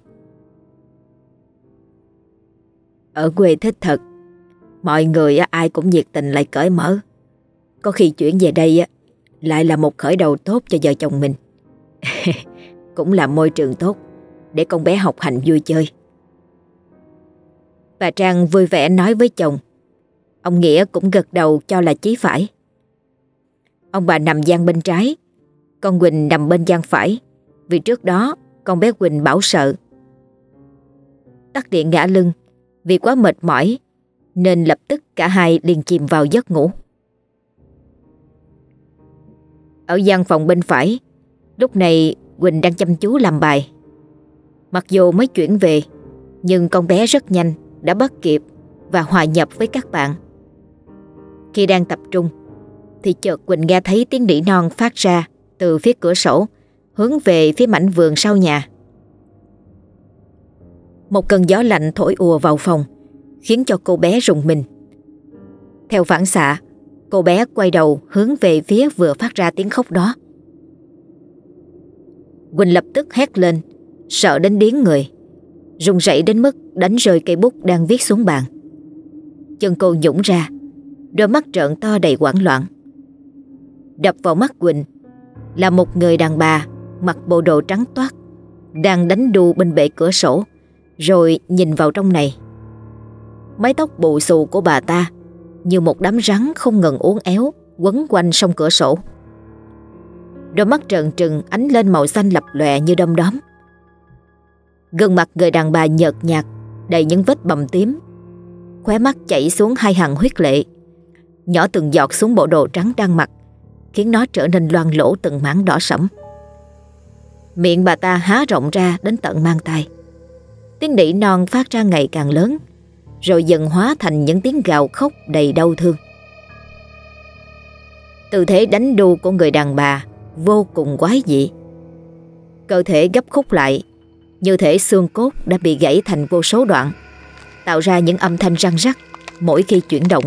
Ở quê thích thật, mọi người ai cũng nhiệt tình lại cởi mở. Có khi chuyển về đây lại là một khởi đầu tốt cho vợ chồng mình. Cũng là môi trường tốt để con bé học hành vui chơi. Bà Trang vui vẻ nói với chồng. Ông Nghĩa cũng gật đầu cho là chí phải. Ông bà nằm gian bên trái, con Quỳnh nằm bên gian phải, vì trước đó con bé Quỳnh bảo sợ. Tắt điện ngã lưng vì quá mệt mỏi, nên lập tức cả hai liền chìm vào giấc ngủ. Ở gian phòng bên phải, lúc này Quỳnh đang chăm chú làm bài. Mặc dù mới chuyển về, nhưng con bé rất nhanh đã bắt kịp và hòa nhập với các bạn. Khi đang tập trung thì chợt Quỳnh nghe thấy tiếng nỉ non phát ra từ phía cửa sổ hướng về phía mảnh vườn sau nhà. Một cơn gió lạnh thổi ùa vào phòng khiến cho cô bé rùng mình. Theo phản xạ, cô bé quay đầu hướng về phía vừa phát ra tiếng khóc đó. Quỳnh lập tức hét lên, sợ đến điếng người, run rẩy đến mức đánh rơi cây bút đang viết xuống bàn. Chân cô nhũn ra, đôi mắt trợn to đầy hoảng loạn. Đập vào mắt Quỳnh là một người đàn bà mặc bộ đồ trắng toát đang đánh đu bên bệ cửa sổ, rồi nhìn vào trong này. Mái tóc bù xù của bà ta như một đám rắn không ngừng uốn éo quấn quanh song cửa sổ. Đôi mắt trợn trừng ánh lên màu xanh lập lòe như đom đóm. Gương mặt người đàn bà nhợt nhạt, đầy những vết bầm tím, khóe mắt chảy xuống hai hàng huyết lệ, nhỏ từng giọt xuống bộ đồ trắng đang mặc, khiến nó trở nên loang lỗ từng mảng đỏ sẫm. Miệng bà ta há rộng ra đến tận mang tai. Tiếng nỉ non phát ra ngày càng lớn, rồi dần hóa thành những tiếng gào khóc đầy đau thương. Tư thế đánh đu của người đàn bà vô cùng quái dị. Cơ thể gấp khúc lại, như thể xương cốt đã bị gãy thành vô số đoạn, tạo ra những âm thanh răng rắc mỗi khi chuyển động.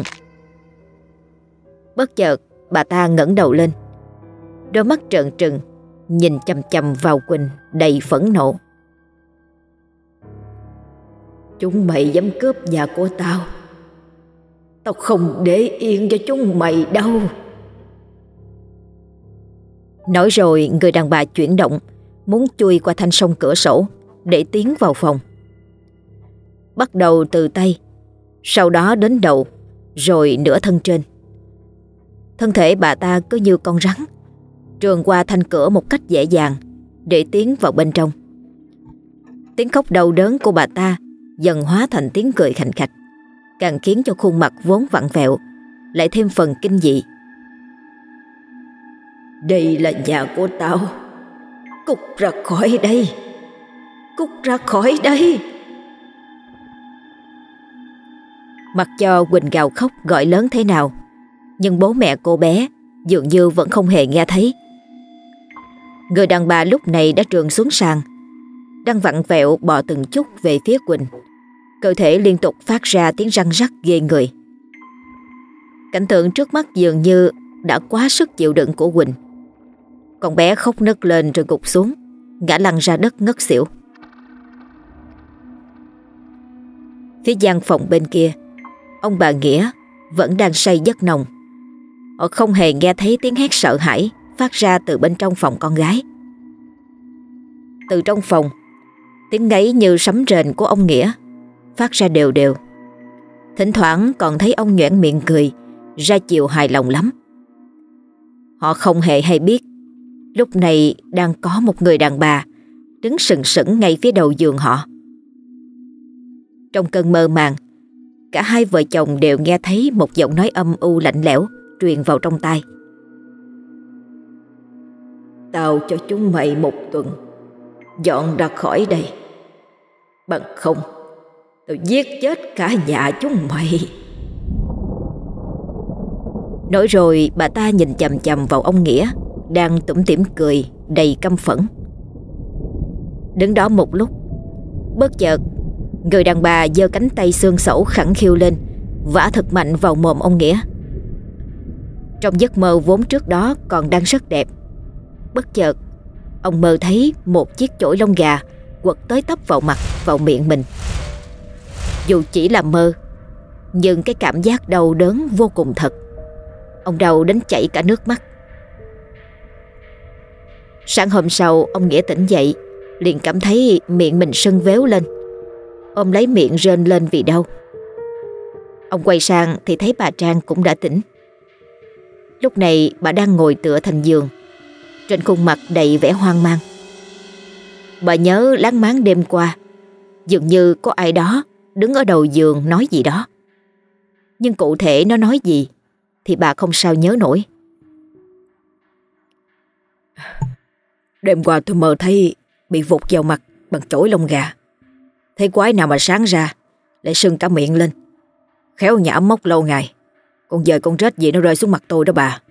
Bất chợt bà ta ngẩng đầu lên, đôi mắt trợn trừng nhìn chằm chằm vào Quỳnh đầy phẫn nộ. Chúng mày dám cướp nhà của tao, tao không để yên cho chúng mày đâu. Nói rồi người đàn bà chuyển động, muốn chui qua thanh song cửa sổ để tiến vào phòng. Bắt đầu từ tay, sau đó đến đầu, rồi nửa thân trên. Thân thể bà ta cứ như con rắn trườn qua thanh cửa một cách dễ dàng, để tiến vào bên trong. Tiếng khóc đau đớn của bà ta dần hóa thành tiếng cười khành khạch, càng khiến cho khuôn mặt vốn vặn vẹo lại thêm phần kinh dị. Đây là nhà của tao. Cút ra khỏi đây. Cút ra khỏi đây. Mặc cho Quỳnh gào khóc gọi lớn thế nào, nhưng bố mẹ cô bé dường như vẫn không hề nghe thấy. Người đàn bà lúc này đã trườn xuống sàn, đang vặn vẹo bò từng chút về phía Quỳnh, cơ thể liên tục phát ra tiếng răng rắc ghê người. Cảnh tượng trước mắt dường như đã quá sức chịu đựng của Quỳnh. Con bé khóc nấc lên rồi gục xuống, ngã lăn ra đất ngất xỉu. Phía gian phòng bên kia, ông bà Nghĩa vẫn đang say giấc nồng. Họ không hề nghe thấy tiếng hét sợ hãi phát ra từ bên trong phòng con gái. Từ trong phòng, tiếng ngáy như sấm rền của ông Nghĩa phát ra đều đều. Thỉnh thoảng còn thấy ông nhoẻn miệng cười, ra chiều hài lòng lắm. Họ không hề hay biết lúc này đang có một người đàn bà đứng sừng sững ngay phía đầu giường họ. Trong cơn mơ màng, cả hai vợ chồng đều nghe thấy một giọng nói âm u lạnh lẽo truyền vào trong tai. Tao cho chúng mày một tuần dọn ra khỏi đây, bằng không tao giết chết cả nhà chúng mày. Nói rồi bà ta nhìn chằm chằm vào ông Nghĩa đang tủm tỉm cười đầy căm phẫn. Đứng đó một lúc, bất chợt người đàn bà giơ cánh tay xương xẩu khẳng khiu lên, vả thật mạnh vào mồm ông Nghĩa. Trong giấc mơ vốn trước đó còn đang rất đẹp, bất chợt ông mơ thấy một chiếc chổi lông gà quật tới tấp vào mặt, vào miệng mình. Dù chỉ là mơ, nhưng cái cảm giác đau đớn vô cùng thật. Ông đau đến chảy cả nước mắt. Sáng hôm sau, ông Nghĩa tỉnh dậy liền cảm thấy miệng mình sưng véo lên, ôm lấy miệng rên lên vì đau. Ông quay sang thì thấy bà Trang cũng đã tỉnh. Lúc này bà đang ngồi tựa thành giường, trên khuôn mặt đầy vẻ hoang mang. Bà nhớ láng máng đêm qua dường như có ai đó đứng ở đầu giường nói gì đó, nhưng cụ thể nó nói gì thì bà không sao nhớ nổi. Đêm qua tôi mơ thấy bị vụt vào mặt bằng chổi lông gà. Thấy quái nào mà sáng ra lại sưng cả miệng lên. Khéo nhà ấm mốc lâu ngày, con dời con rết gì nó rơi xuống mặt tôi đó bà.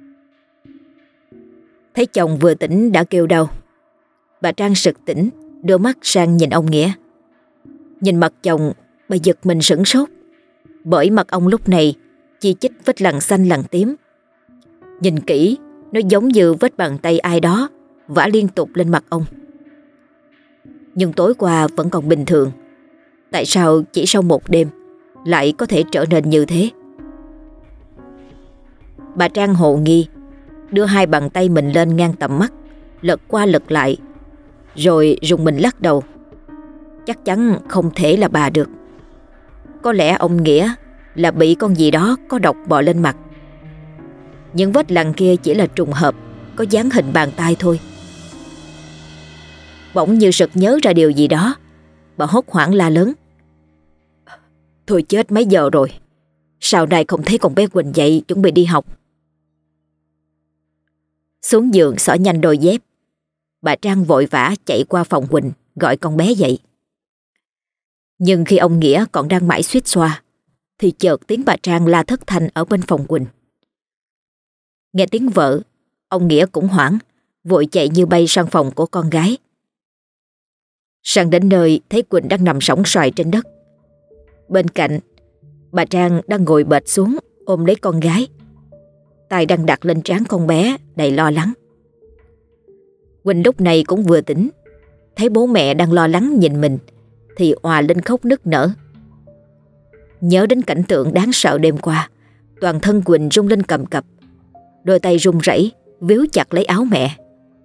Thấy chồng vừa tỉnh đã kêu đau, bà Trang sực tỉnh, đưa mắt sang nhìn ông Nghĩa. Nhìn mặt chồng, bà giật mình sửng sốt, bởi mặt ông lúc này chi chít vết lằn xanh lằn tím. Nhìn kỹ, nó giống như vết bàn tay ai đó vả liên tục lên mặt ông. Nhưng tối qua vẫn còn bình thường, tại sao chỉ sau một đêm lại có thể trở nên như thế? Bà Trang hồ nghi, đưa hai bàn tay mình lên ngang tầm mắt, lật qua lật lại, rồi rùng mình lắc đầu. Chắc chắn không thể là bà được. Có lẽ ông Nghĩa là bị con gì đó có độc bò lên mặt. Những vết lằn kia chỉ là trùng hợp có dáng hình bàn tay thôi. Bỗng như sực nhớ ra điều gì đó, bà hốt hoảng la lớn. Thôi chết mấy giờ rồi, sao nay không thấy con bé Quỳnh dậy chuẩn bị đi học? Xuống giường xỏ nhanh đôi dép, bà Trang vội vã chạy qua phòng Quỳnh gọi con bé dậy. Nhưng khi ông Nghĩa còn đang mải suýt xoa thì chợt tiếng bà Trang la thất thanh ở bên phòng Quỳnh. Nghe tiếng vợ, ông Nghĩa cũng hoảng, vội chạy như bay sang phòng của con gái. Sang đến nơi thấy Quỳnh đang nằm sõng soài trên đất. Bên cạnh, bà Trang đang ngồi bệt xuống ôm lấy con gái, tay đang đặt lên trán con bé đầy lo lắng. Quỳnh lúc này cũng vừa tỉnh, thấy bố mẹ đang lo lắng nhìn mình thì òa lên khóc nức nở. Nhớ đến cảnh tượng đáng sợ đêm qua, toàn thân Quỳnh rung lên cầm cập, đôi tay run rẩy víu chặt lấy áo mẹ.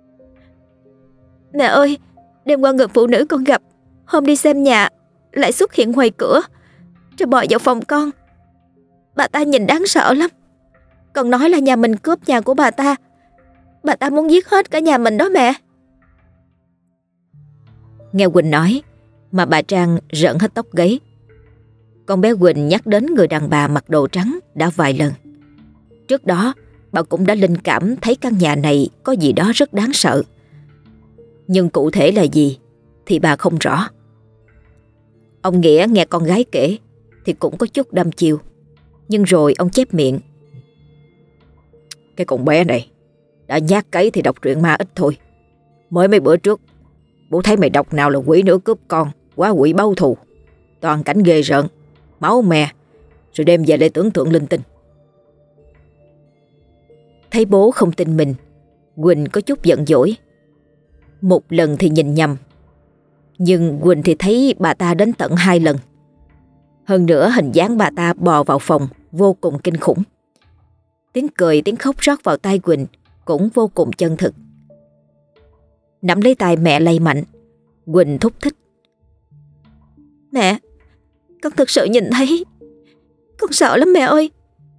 Mẹ ơi, đêm qua người phụ nữ con gặp hôm đi xem nhà lại xuất hiện ngoài cửa rồi bò vào phòng con. Bà ta nhìn đáng sợ lắm, còn nói là nhà mình cướp nhà của bà ta. Bà ta muốn giết hết cả nhà mình đó mẹ. Nghe Quỳnh nói mà bà Trang rợn hết tóc gáy. Con bé Quỳnh nhắc đến người đàn bà mặc đồ trắng đã vài lần. Trước đó bà cũng đã linh cảm thấy căn nhà này có gì đó rất đáng sợ. Nhưng cụ thể là gì thì bà không rõ. Ông Nghĩa nghe con gái kể thì cũng có chút đăm chiêu. Nhưng rồi ông chép miệng: Cái con bé này đã nhát cấy thì đọc truyện ma ít thôi. Mới mấy bữa trước bố thấy mày đọc nào là quỷ nữ cướp con, quá quỷ báo thù, toàn cảnh ghê rợn, máu me, rồi đem về để tưởng tượng linh tinh. Thấy bố không tin mình, Quỳnh có chút giận dỗi. Một lần thì nhìn nhầm, nhưng Quỳnh thì thấy bà ta đến tận hai lần. Hơn nữa hình dáng bà ta bò vào phòng vô cùng kinh khủng. Tiếng cười tiếng khóc rót vào tai Quỳnh cũng vô cùng chân thực. Nắm lấy tay mẹ lay mạnh, Quỳnh thúc thích: Mẹ, con thực sự nhìn thấy. Con sợ lắm mẹ ơi.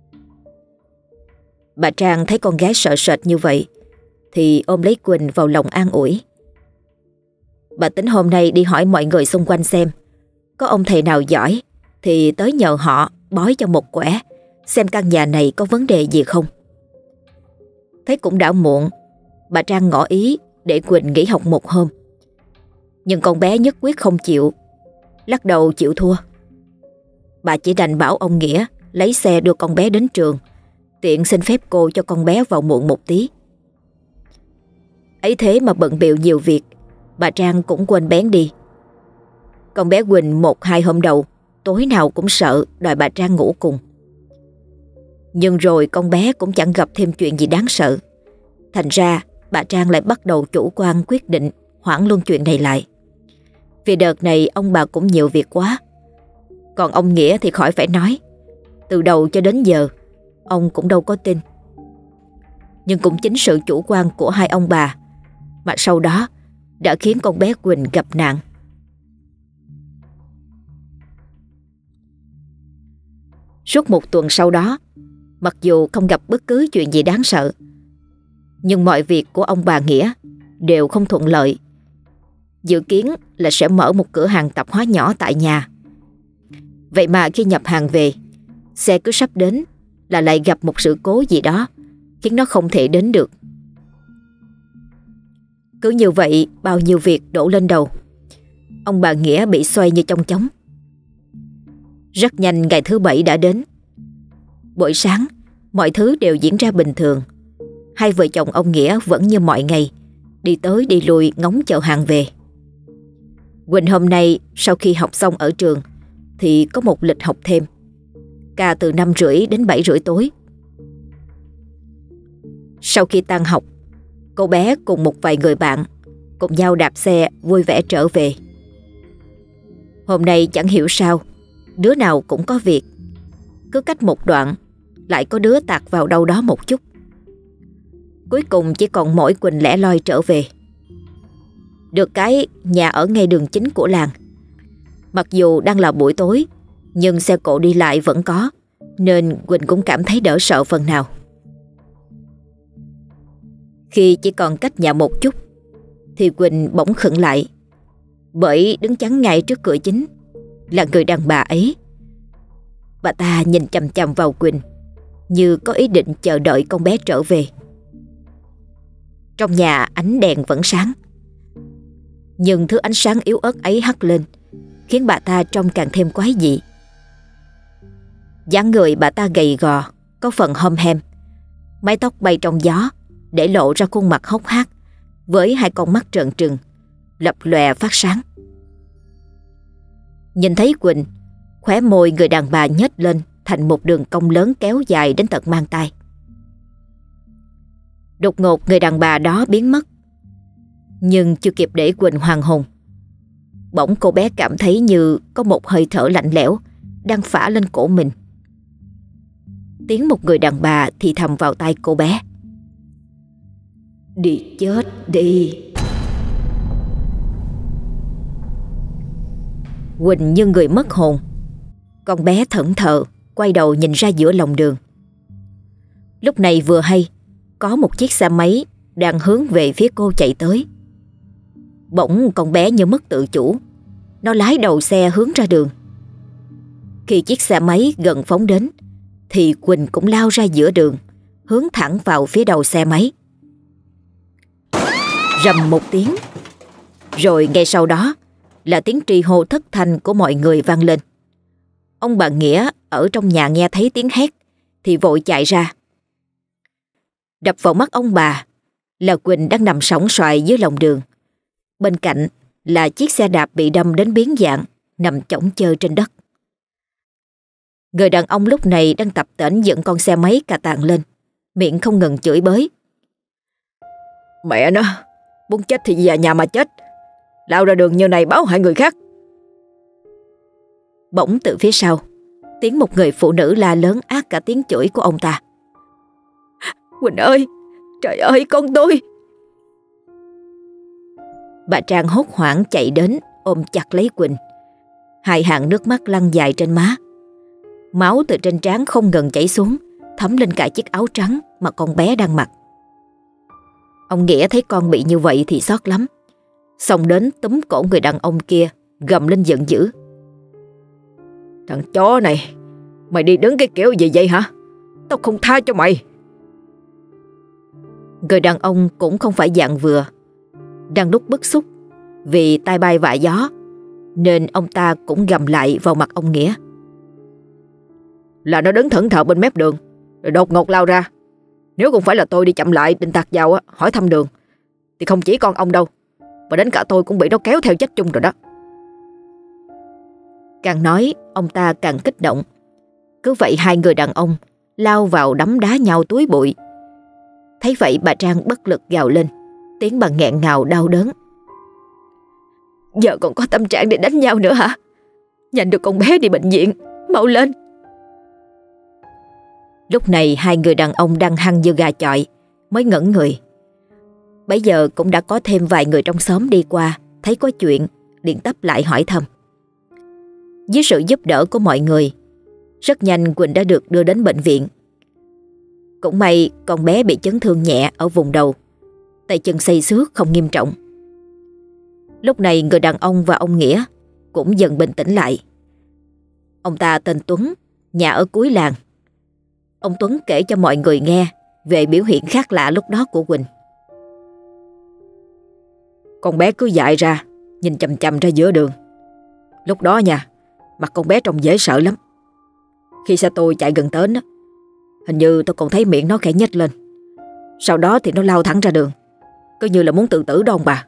Bà Trang thấy con gái sợ sệt như vậy thì ôm lấy Quỳnh vào lòng an ủi. Bà tính hôm nay đi hỏi mọi người xung quanh xem có ông thầy nào giỏi thì tới nhờ họ bói cho một quẻ, xem căn nhà này có vấn đề gì không. Thấy cũng đã muộn, bà Trang ngỏ ý để Quỳnh nghỉ học một hôm. Nhưng con bé nhất quyết không chịu, lắc đầu chịu thua. Bà chỉ đành bảo ông Nghĩa lấy xe đưa con bé đến trường, tiện xin phép cô cho con bé vào muộn một tí. Ấy thế mà bận bịu nhiều việc, bà Trang cũng quên bén đi. Con bé Quỳnh một hai hôm đầu tối nào cũng sợ đòi bà Trang ngủ cùng. Nhưng rồi con bé cũng chẳng gặp thêm chuyện gì đáng sợ. Thành ra bà Trang lại bắt đầu chủ quan quyết định hoãn luôn chuyện này lại. Vì đợt này ông bà cũng nhiều việc quá. Còn ông Nghĩa thì khỏi phải nói, từ đầu cho đến giờ ông cũng đâu có tin. Nhưng cũng chính sự chủ quan của hai ông bà mà sau đó đã khiến con bé Quỳnh gặp nạn. Suốt một tuần sau đó, mặc dù không gặp bất cứ chuyện gì đáng sợ, nhưng mọi việc của ông bà Nghĩa đều không thuận lợi. Dự kiến là sẽ mở một cửa hàng tạp hóa nhỏ tại nhà. Vậy mà khi nhập hàng về, xe cứ sắp đến là lại gặp một sự cố gì đó khiến nó không thể đến được. Cứ như vậy bao nhiêu việc đổ lên đầu. Ông bà Nghĩa bị xoay như chong chóng. Rất nhanh ngày thứ bảy đã đến. Buổi sáng mọi thứ đều diễn ra bình thường. Hai vợ chồng ông Nghĩa vẫn như mọi ngày, đi tới đi lui ngóng chờ hàng về. Quỳnh hôm nay sau khi học xong ở trường thì có một lịch học thêm, ca từ năm rưỡi đến bảy rưỡi tối. Sau khi tan học, cô bé cùng một vài người bạn cùng nhau đạp xe vui vẻ trở về. Hôm nay chẳng hiểu sao, đứa nào cũng có việc. Cứ cách một đoạn lại có đứa tạt vào đâu đó một chút. Cuối cùng chỉ còn mỗi Quỳnh lẻ loi trở về. Được cái nhà ở ngay đường chính của làng. Mặc dù đang là buổi tối, nhưng xe cộ đi lại vẫn có, nên Quỳnh cũng cảm thấy đỡ sợ phần nào. Khi chỉ còn cách nhà một chút thì Quỳnh bỗng khựng lại, bởi đứng chắn ngay trước cửa chính là người đàn bà ấy. Bà ta nhìn chằm chằm vào Quỳnh như có ý định chờ đợi con bé trở về. Trong nhà ánh đèn vẫn sáng, nhưng thứ ánh sáng yếu ớt ấy hắt lên khiến bà ta trông càng thêm quái dị. Dáng người bà ta gầy gò, có phần hom hem, mái tóc bay trong gió để lộ ra khuôn mặt hốc hác với hai con mắt trợn trừng, lập lòe phát sáng. Nhìn thấy Quỳnh, khóe môi người đàn bà nhếch lên thành một đường cong lớn kéo dài đến tận mang tai. Đột ngột người đàn bà đó biến mất. Nhưng chưa kịp để Quỳnh hoàn hồn, bỗng cô bé cảm thấy như có một hơi thở lạnh lẽo đang phả lên cổ mình. Tiếng một người đàn bà thì thầm vào tai cô bé: "Đi chết đi." Quỳnh như người mất hồn. Con bé thẫn thờ quay đầu nhìn ra giữa lòng đường. Lúc này vừa hay có một chiếc xe máy đang hướng về phía cô chạy tới. Bỗng con bé như mất tự chủ, nó lái đầu xe hướng ra đường. Khi chiếc xe máy gần phóng đến thì Quỳnh cũng lao ra giữa đường, hướng thẳng vào phía đầu xe máy. Rầm một tiếng, rồi ngay sau đó là tiếng tri hô thất thanh của mọi người vang lên. Ông bà Nghĩa ở trong nhà nghe thấy tiếng hét thì vội chạy ra. Đập vào mắt ông bà là Quỳnh đang nằm sõng soài dưới lòng đường. Bên cạnh là chiếc xe đạp bị đâm đến biến dạng, nằm chõng chơ trên đất. Người đàn ông lúc này đang tập tễnh dựng con xe máy cà tàng lên, miệng không ngừng chửi bới. Mẹ nó, muốn chết thì về nhà mà chết, lao ra đường như này báo hại người khác. Bỗng từ phía sau, tiếng một người phụ nữ la lớn át cả tiếng chửi của ông ta. Quỳnh ơi, trời ơi con tôi. Bà Trang hốt hoảng chạy đến ôm chặt lấy Quỳnh. Hai hàng nước mắt lăn dài trên má. Máu từ trên trán không ngừng chảy xuống, thấm lên cả chiếc áo trắng mà con bé đang mặc. Ông Nghĩa thấy con bị như vậy thì xót lắm, xông đến túm cổ người đàn ông kia, gầm lên giận dữ. Thằng chó này, mày đi đứng cái kiểu gì vậy hả? Tao không tha cho mày. Người đàn ông cũng không phải dạng vừa. Đang lúc bức xúc vì tai bay vạ gió, nên ông ta cũng gầm lại vào mặt ông Nghĩa. Là nó đứng thẫn thờ bên mép đường rồi đột ngột lao ra. Nếu không phải là tôi đi chậm lại định tạt vào hỏi thăm đường thì không chỉ con ông đâu, mà đến cả tôi cũng bị nó kéo theo chết chung rồi đó. Càng nói ông ta càng kích động. Cứ vậy hai người đàn ông lao vào đấm đá nhau túi bụi. Thấy vậy bà Trang bất lực gào lên, tiếng bà nghẹn ngào đau đớn. Giờ còn có tâm trạng để đánh nhau nữa hả? Nhanh được con bé đi bệnh viện, mau lên. Lúc này hai người đàn ông đang hăng như gà chọi mới ngẩn người. Bấy giờ cũng đã có thêm vài người trong xóm đi qua, thấy có chuyện liền tấp lại hỏi thăm. Dưới sự giúp đỡ của mọi người, rất nhanh Quỳnh đã được đưa đến bệnh viện. Cũng may con bé bị chấn thương nhẹ ở vùng đầu, tay chân xây xước không nghiêm trọng. Lúc này người đàn ông và ông Nghĩa cũng dần bình tĩnh lại. Ông ta tên Tuấn, nhà ở cuối làng. Ông Tuấn kể cho mọi người nghe về biểu hiện khác lạ lúc đó của Quỳnh. Con bé cứ dại ra, nhìn chằm chằm ra giữa đường. Lúc đó nha, mặt con bé trông dễ sợ lắm. Khi xe tôi chạy gần tới, hình như tôi còn thấy miệng nó khẽ nhếch lên. Sau đó thì nó lao thẳng ra đường, cứ như là muốn tự tử đó ông bà.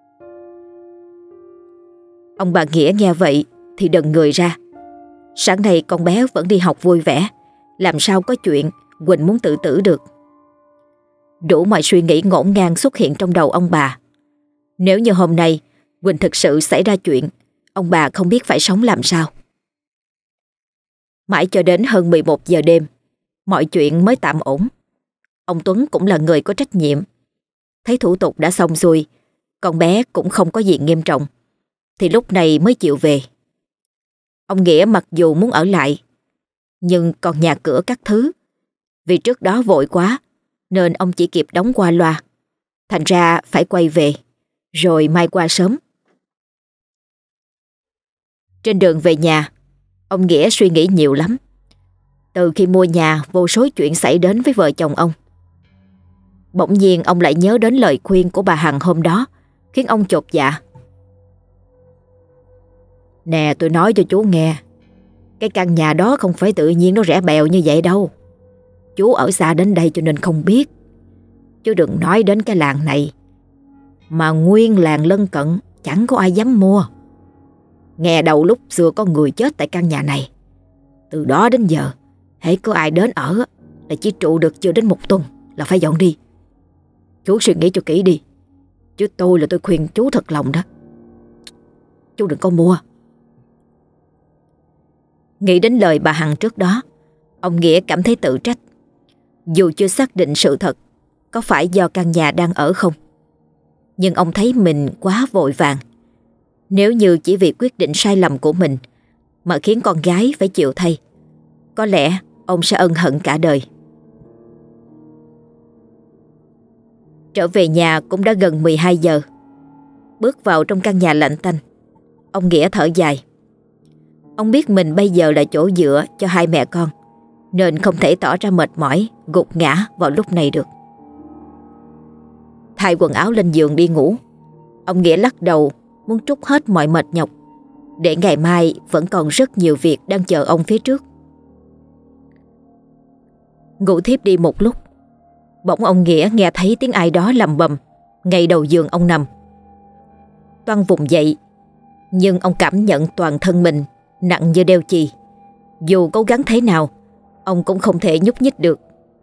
Ông bà Nghĩa nghe vậy thì đần người ra. Sáng nay con bé vẫn đi học vui vẻ, làm sao có chuyện Quỳnh muốn tự tử được. Đủ mọi suy nghĩ ngổn ngang xuất hiện trong đầu ông bà. Nếu như hôm nay Quỳnh thực sự xảy ra chuyện, ông bà không biết phải sống làm sao. Mãi cho đến hơn mười một giờ đêm, mọi chuyện mới tạm ổn. Ông Tuấn cũng là người có trách nhiệm. Thấy thủ tục đã xong xuôi, con bé cũng không có gì nghiêm trọng, thì lúc này mới chịu về. Ông Nghĩa mặc dù muốn ở lại, nhưng còn nhà cửa các thứ. Vì trước đó vội quá, nên ông chỉ kịp đóng qua loa. Thành ra phải quay về, rồi mai qua sớm. Trên đường về nhà, ông Nghĩa suy nghĩ nhiều lắm. Từ khi mua nhà, vô số chuyện xảy đến với vợ chồng ông. Bỗng nhiên ông lại nhớ đến lời khuyên của bà Hằng hôm đó, khiến ông chột dạ. Nè, tôi nói cho chú nghe, cái căn nhà đó không phải tự nhiên nó rẻ bèo như vậy đâu. Chú ở xa đến đây cho nên không biết. Chứ đừng nói đến cái làng này, mà nguyên làng lân cận chẳng có ai dám mua. Nghe đầu lúc xưa có người chết tại căn nhà này. Từ đó đến giờ, hễ có ai đến ở là chỉ trụ được chưa đến một tuần là phải dọn đi. Chú suy nghĩ cho kỹ đi, chứ tôi là tôi khuyên chú thật lòng đó. Chú đừng có mua. Nghĩ đến lời bà Hằng trước đó, ông Nghĩa cảm thấy tự trách. Dù chưa xác định sự thật có phải do căn nhà đang ở không, nhưng ông thấy mình quá vội vàng. Nếu như chỉ vì quyết định sai lầm của mình mà khiến con gái phải chịu thay, có lẽ ông sẽ ân hận cả đời. Trở về nhà cũng đã gần mười hai giờ. Bước vào trong căn nhà lạnh tanh, ông Nghĩa thở dài. Ông biết mình bây giờ là chỗ dựa cho hai mẹ con, nên không thể tỏ ra mệt mỏi, gục ngã vào lúc này được. Thay quần áo lên giường đi ngủ, ông Nghĩa lắc đầu muốn trút hết mọi mệt nhọc, để ngày mai vẫn còn rất nhiều việc đang chờ ông phía trước. Ngủ thiếp đi một lúc, bỗng ông Nghĩa nghe thấy tiếng ai đó lầm bầm ngay đầu giường ông nằm. Toan vùng dậy, nhưng ông cảm nhận toàn thân mình nặng như đeo chì. Dù cố gắng thế nào, ông cũng không thể nhúc nhích được.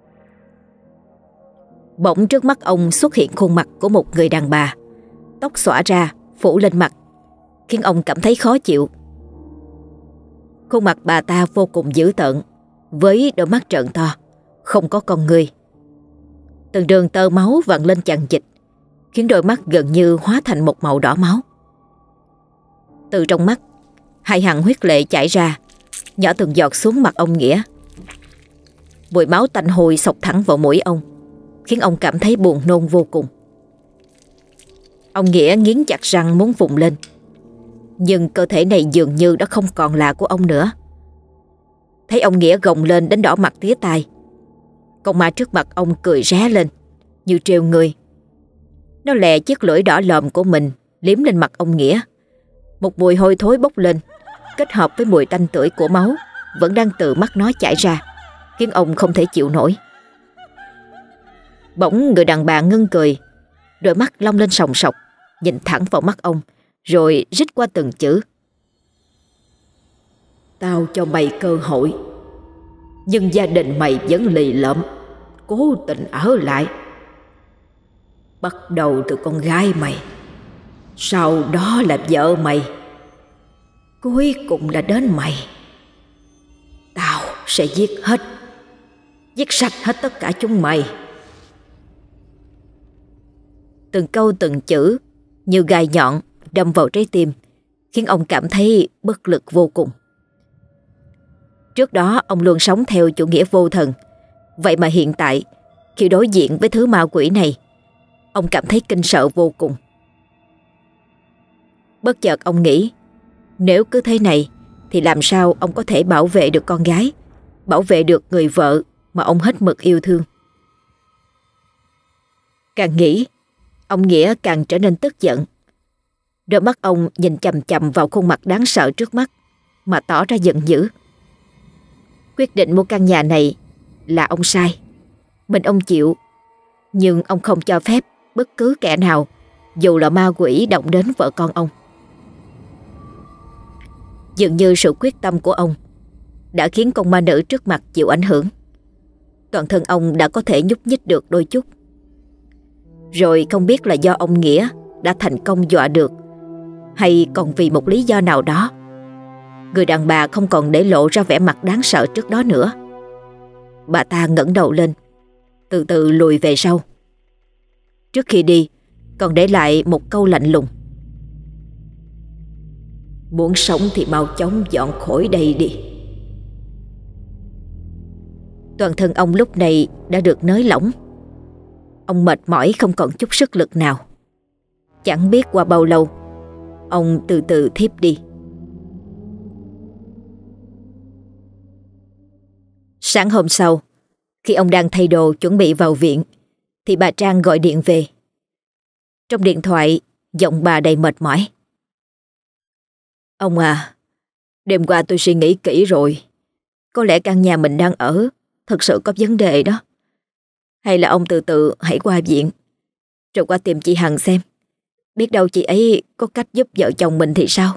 Bỗng trước mắt ông xuất hiện khuôn mặt của một người đàn bà, tóc xõa ra phủ lên mặt, khiến ông cảm thấy khó chịu. Khuôn mặt bà ta vô cùng dữ tợn, với đôi mắt trợn to, không có con người. Từng đường tơ máu vặn lên chằng chịt, khiến đôi mắt gần như hóa thành một màu đỏ máu. Từ trong mắt, hai hàng huyết lệ chảy ra, nhỏ từng giọt xuống mặt ông Nghĩa. Mùi máu tanh hôi xộc thẳng vào mũi ông, khiến ông cảm thấy buồn nôn vô cùng. Ông Nghĩa nghiến chặt răng muốn vùng lên, nhưng cơ thể này dường như đã không còn là của ông nữa. Thấy ông Nghĩa gồng lên đến đỏ mặt tía tai, con ma trước mặt ông cười ré lên như trêu người. Nó lè chiếc lưỡi đỏ lòm của mình liếm lên mặt ông Nghĩa. Một mùi hôi thối bốc lên, kết hợp với mùi tanh tưởi của máu vẫn đang từ mắt nó chảy ra, khiến ông không thể chịu nổi. Bỗng người đàn bà ngưng cười, đôi mắt long lên sòng sọc, nhìn thẳng vào mắt ông, rồi rít qua từng chữ: "Tao cho mày cơ hội, nhưng gia đình mày vẫn lì lợm, cố tình ở lại. Bắt đầu từ con gái mày, sau đó là vợ mày, cuối cùng là đến mày. Tao sẽ giết hết, giết sạch hết tất cả chúng mày." Từng câu từng chữ như gai nhọn đâm vào trái tim, khiến ông cảm thấy bất lực vô cùng. Trước đó ông luôn sống theo chủ nghĩa vô thần, vậy mà hiện tại khi đối diện với thứ ma quỷ này, ông cảm thấy kinh sợ vô cùng. Bất chợt ông nghĩ, nếu cứ thế này thì làm sao ông có thể bảo vệ được con gái, bảo vệ được người vợ mà ông hết mực yêu thương. Càng nghĩ, ông Nghĩa càng trở nên tức giận. Đôi mắt ông nhìn chằm chằm vào khuôn mặt đáng sợ trước mắt mà tỏ ra giận dữ. Quyết định mua căn nhà này là ông sai, mình ông chịu, nhưng ông không cho phép bất cứ kẻ nào, dù là ma quỷ, động đến vợ con ông. Dường như sự quyết tâm của ông đã khiến con ma nữ trước mặt chịu ảnh hưởng. Toàn thân ông đã có thể nhúc nhích được đôi chút. Rồi không biết là do ông Nghĩa đã thành công dọa được, hay còn vì một lý do nào đó, người đàn bà không còn để lộ ra vẻ mặt đáng sợ trước đó nữa. Bà ta ngẩng đầu lên, từ từ lùi về sau. Trước khi đi, còn để lại một câu lạnh lùng: "Muốn sống thì mau chóng dọn khỏi đây đi." Toàn thân ông lúc này đã được nới lỏng. Ông mệt mỏi không còn chút sức lực nào. Chẳng biết qua bao lâu, ông từ từ thiếp đi. Sáng hôm sau, khi ông đang thay đồ chuẩn bị vào viện, thì bà Trang gọi điện về. Trong điện thoại, giọng bà đầy mệt mỏi: "Ông à, đêm qua tôi suy nghĩ kỹ rồi. Có lẽ căn nhà mình đang ở thật sự có vấn đề đó. Hay là ông từ từ hãy qua viện, rồi qua tìm chị Hằng xem. Biết đâu chị ấy có cách giúp vợ chồng mình thì sao?"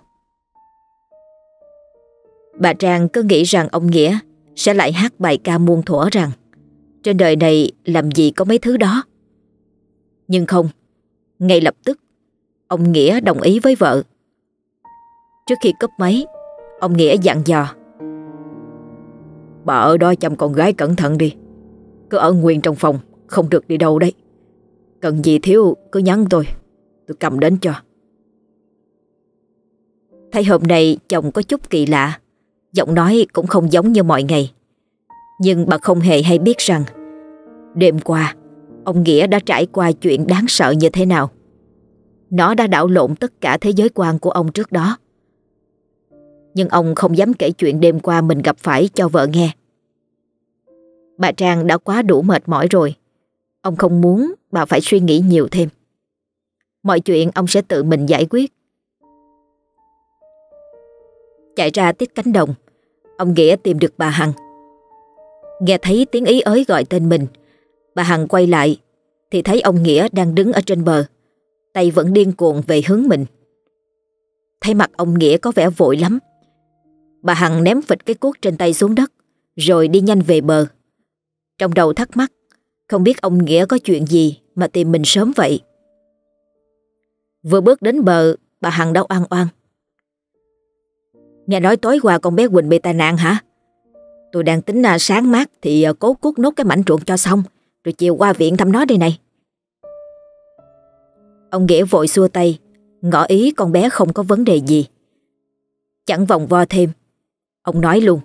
Bà Trang cứ nghĩ rằng ông Nghĩa sẽ lại hát bài ca muôn thuở rằng trên đời này làm gì có mấy thứ đó. Nhưng không, ngay lập tức ông Nghĩa đồng ý với vợ. Trước khi cúp máy, ông Nghĩa dặn dò: "Bà ở đó chăm con gái cẩn thận đi. Cứ ở nguyên trong phòng, không được đi đâu đấy. Cần gì thiếu cứ nhắn tôi, tôi cầm đến cho." Thấy hôm nay chồng có chút kỳ lạ, giọng nói cũng không giống như mọi ngày. Nhưng bà không hề hay biết rằng đêm qua ông Nghĩa đã trải qua chuyện đáng sợ như thế nào. Nó đã đảo lộn tất cả thế giới quan của ông trước đó. Nhưng ông không dám kể chuyện đêm qua mình gặp phải cho vợ nghe. Bà Trang đã quá đủ mệt mỏi rồi. Ông không muốn bà phải suy nghĩ nhiều thêm. Mọi chuyện ông sẽ tự mình giải quyết. Chạy ra tiết cánh đồng, ông Nghĩa tìm được bà Hằng. Nghe thấy tiếng ý ới gọi tên mình, bà Hằng quay lại thì thấy ông Nghĩa đang đứng ở trên bờ, tay vẫn điên cuồng về hướng mình. Thấy mặt ông Nghĩa có vẻ vội lắm, bà Hằng ném phịch cái cuốc trên tay xuống đất rồi đi nhanh về bờ. Trong đầu thắc mắc, không biết ông Nghĩa có chuyện gì mà tìm mình sớm vậy. Vừa bước đến bờ, bà Hằng đã oan oan: "Nghe nói tối qua con bé Quỳnh bị tai nạn hả? Tôi đang tính là sáng mát thì cố cuốc nốt cái mảnh ruộng cho xong, rồi chiều qua viện thăm nó đây này." Ông Nghĩa vội xua tay, ngỏ ý con bé không có vấn đề gì. Chẳng vòng vo thêm, ông nói luôn: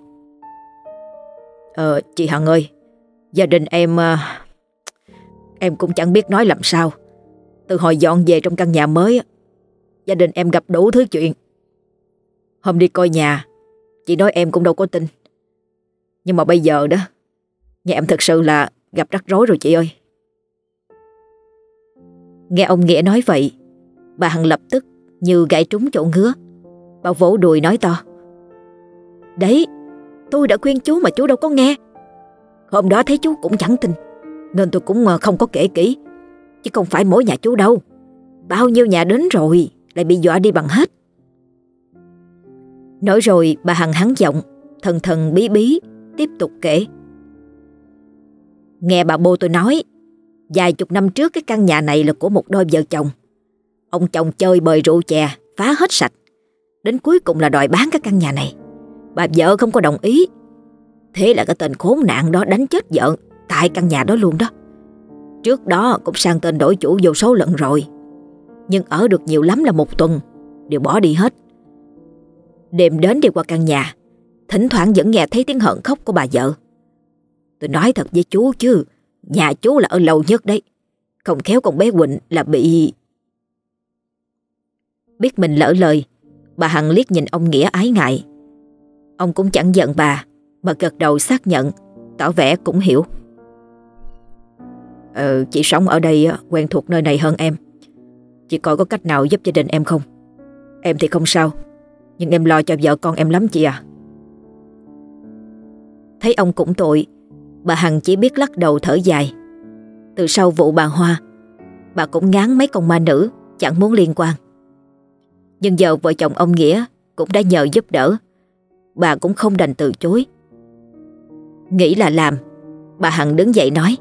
Ờ chị Hằng ơi, gia đình em Em cũng chẳng biết nói làm sao. Từ hồi dọn về trong căn nhà mới, gia đình em gặp đủ thứ chuyện. Hôm đi coi nhà, chị nói em cũng đâu có tin. Nhưng mà bây giờ đó, nhà em thật sự là gặp rắc rối rồi chị ơi. Nghe ông Nghĩa nói vậy, bà Hằng lập tức như gãi trúng chỗ ngứa. Bà vỗ đùi nói to: "Đấy, tôi đã khuyên chú mà chú đâu có nghe. Hôm đó thấy chú cũng chẳng tin, nên tôi cũng không có kể kỹ. Chứ không phải mỗi nhà chú đâu, bao nhiêu nhà đến rồi lại bị dọa đi bằng hết." Nói rồi bà Hằng hắn giọng, thần thần bí bí tiếp tục kể: "Nghe bà bô tôi nói, vài chục năm trước cái căn nhà này là của một đôi vợ chồng. Ông chồng chơi bời rượu chè, phá hết sạch. Đến cuối cùng là đòi bán cái căn nhà này. Bà vợ không có đồng ý. Thế là cái tên khốn nạn đó đánh chết vợ tại căn nhà đó luôn đó. Trước đó cũng sang tên đổi chủ vô số lần rồi, nhưng ở được nhiều lắm là một tuần đều bỏ đi hết. Đêm đến đi qua căn nhà, thỉnh thoảng vẫn nghe thấy tiếng hờn khóc của bà vợ. Tôi nói thật với chú chứ, nhà chú là ở lâu nhất đấy. Không khéo con bé Quỳnh là bị..." Biết mình lỡ lời, bà Hằng liếc nhìn ông Nghĩa ái ngại. Ông cũng chẳng giận bà, mà gật đầu xác nhận, tỏ vẻ cũng hiểu. Ờ, chị sống ở đây quen thuộc nơi này hơn em. Chị coi có cách nào giúp gia đình em không? Em thì không sao, nhưng em lo cho vợ con em lắm chị à. Thấy ông cũng tội, bà Hằng chỉ biết lắc đầu thở dài. Từ sau vụ bà Hoa, bà cũng ngán mấy con ma nữ, chẳng muốn liên quan. Nhưng giờ vợ chồng ông Nghĩa cũng đã nhờ giúp đỡ, bà cũng không đành từ chối. Nghĩ là làm, bà Hằng đứng dậy nói: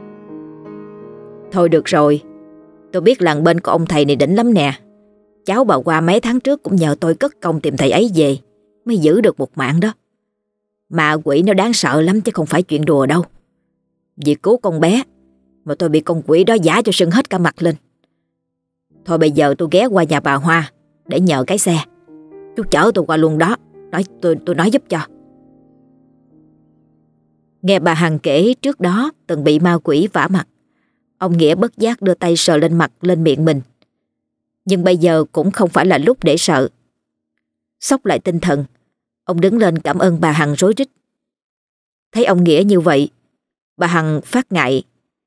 Thôi được rồi, tôi biết làng bên của ông thầy này đỉnh lắm nè. Cháu bà qua mấy tháng trước cũng nhờ tôi cất công tìm thầy ấy về, mới giữ được một mạng đó. Ma quỷ nó đáng sợ lắm chứ không phải chuyện đùa đâu. Vì cứu con bé mà tôi bị con quỷ đó giả cho sưng hết cả mặt lên. Thôi bây giờ tôi ghé qua nhà bà Hoa để nhờ cái xe. Chú chở tôi qua luôn đó, nói tôi tôi nói giúp cho. Nghe bà Hằng kể trước đó từng bị ma quỷ vả mặt, ông Nghĩa bất giác đưa tay sờ lên mặt lên miệng mình. Nhưng bây giờ cũng không phải là lúc để sợ. Xốc lại tinh thần, ông đứng lên cảm ơn bà Hằng rối rít. Thấy ông Nghĩa như vậy, bà Hằng phát ngại: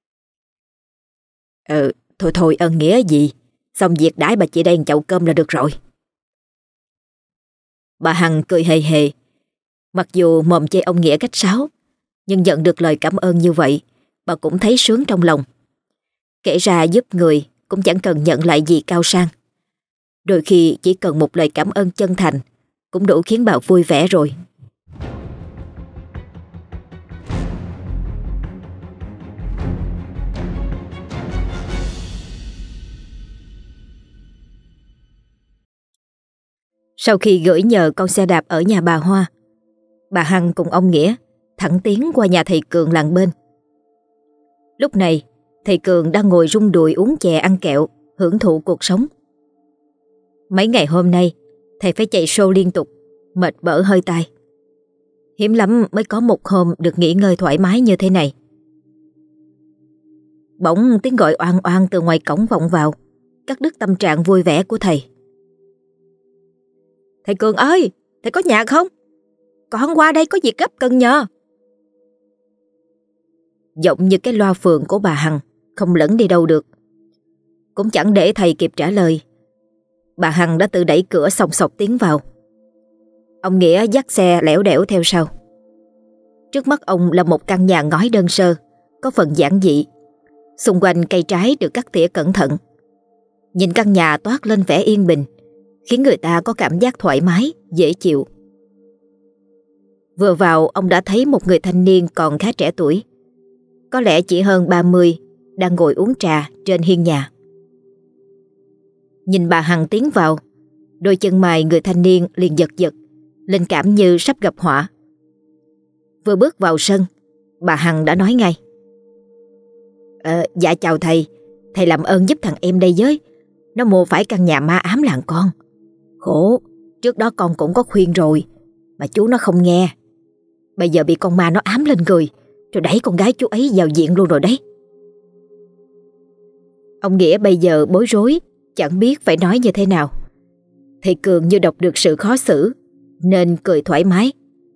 Ờ, thôi thôi ơn nghĩa gì, xong việc đãi bà chị đây một chậu cơm là được rồi. Bà Hằng cười hề hề. Mặc dù mồm chê ông Nghĩa cách sáo, nhưng nhận được lời cảm ơn như vậy, bà cũng thấy sướng trong lòng. Kể ra giúp người cũng chẳng cần nhận lại gì cao sang. Đôi khi chỉ cần một lời cảm ơn chân thành cũng đủ khiến bà vui vẻ rồi. Sau khi gửi nhờ con xe đạp ở nhà bà Hoa, bà Hằng cùng ông Nghĩa thẳng tiến qua nhà thầy Cường làng bên. Lúc này, thầy Cường đang ngồi rung đùi uống chè ăn kẹo, hưởng thụ cuộc sống. Mấy ngày hôm nay, thầy phải chạy show liên tục, mệt bở hơi tai. Hiếm lắm mới có một hôm được nghỉ ngơi thoải mái như thế này. Bỗng tiếng gọi oan oan từ ngoài cổng vọng vào, cắt đứt tâm trạng vui vẻ của thầy. Thầy Cường ơi, thầy có nhà không? Con qua đây có việc gấp cần nhờ. Giọng như cái loa phường của bà Hằng không lẫn đi đâu được. Cũng chẳng để thầy kịp trả lời, bà Hằng đã tự đẩy cửa sòng sọc tiến vào. Ông Nghĩa dắt xe lẻo đẻo theo sau. Trước mắt ông là một căn nhà ngói đơn sơ, có phần giản dị. Xung quanh cây trái được cắt tỉa cẩn thận. Nhìn căn nhà toát lên vẻ yên bình, khiến người ta có cảm giác thoải mái, dễ chịu. Vừa vào ông đã thấy một người thanh niên còn khá trẻ tuổi, có lẽ chỉ hơn ba mươi, đang ngồi uống trà trên hiên nhà. Nhìn bà Hằng tiến vào, đôi chân mày người thanh niên liền giật giật, linh cảm như sắp gặp họa. Vừa bước vào sân, bà Hằng đã nói ngay: ờ, Dạ chào thầy, thầy làm ơn giúp thằng em đây với. Nó mua phải căn nhà ma ám làng con. Khổ, trước đó con cũng có khuyên rồi mà chú nó không nghe. Bây giờ bị con ma nó ám lên người, rồi đẩy con gái chú ấy vào viện luôn rồi đấy. Ông Nghĩa bây giờ bối rối, chẳng biết phải nói như thế nào. Thầy Cường như đọc được sự khó xử, nên cười thoải mái.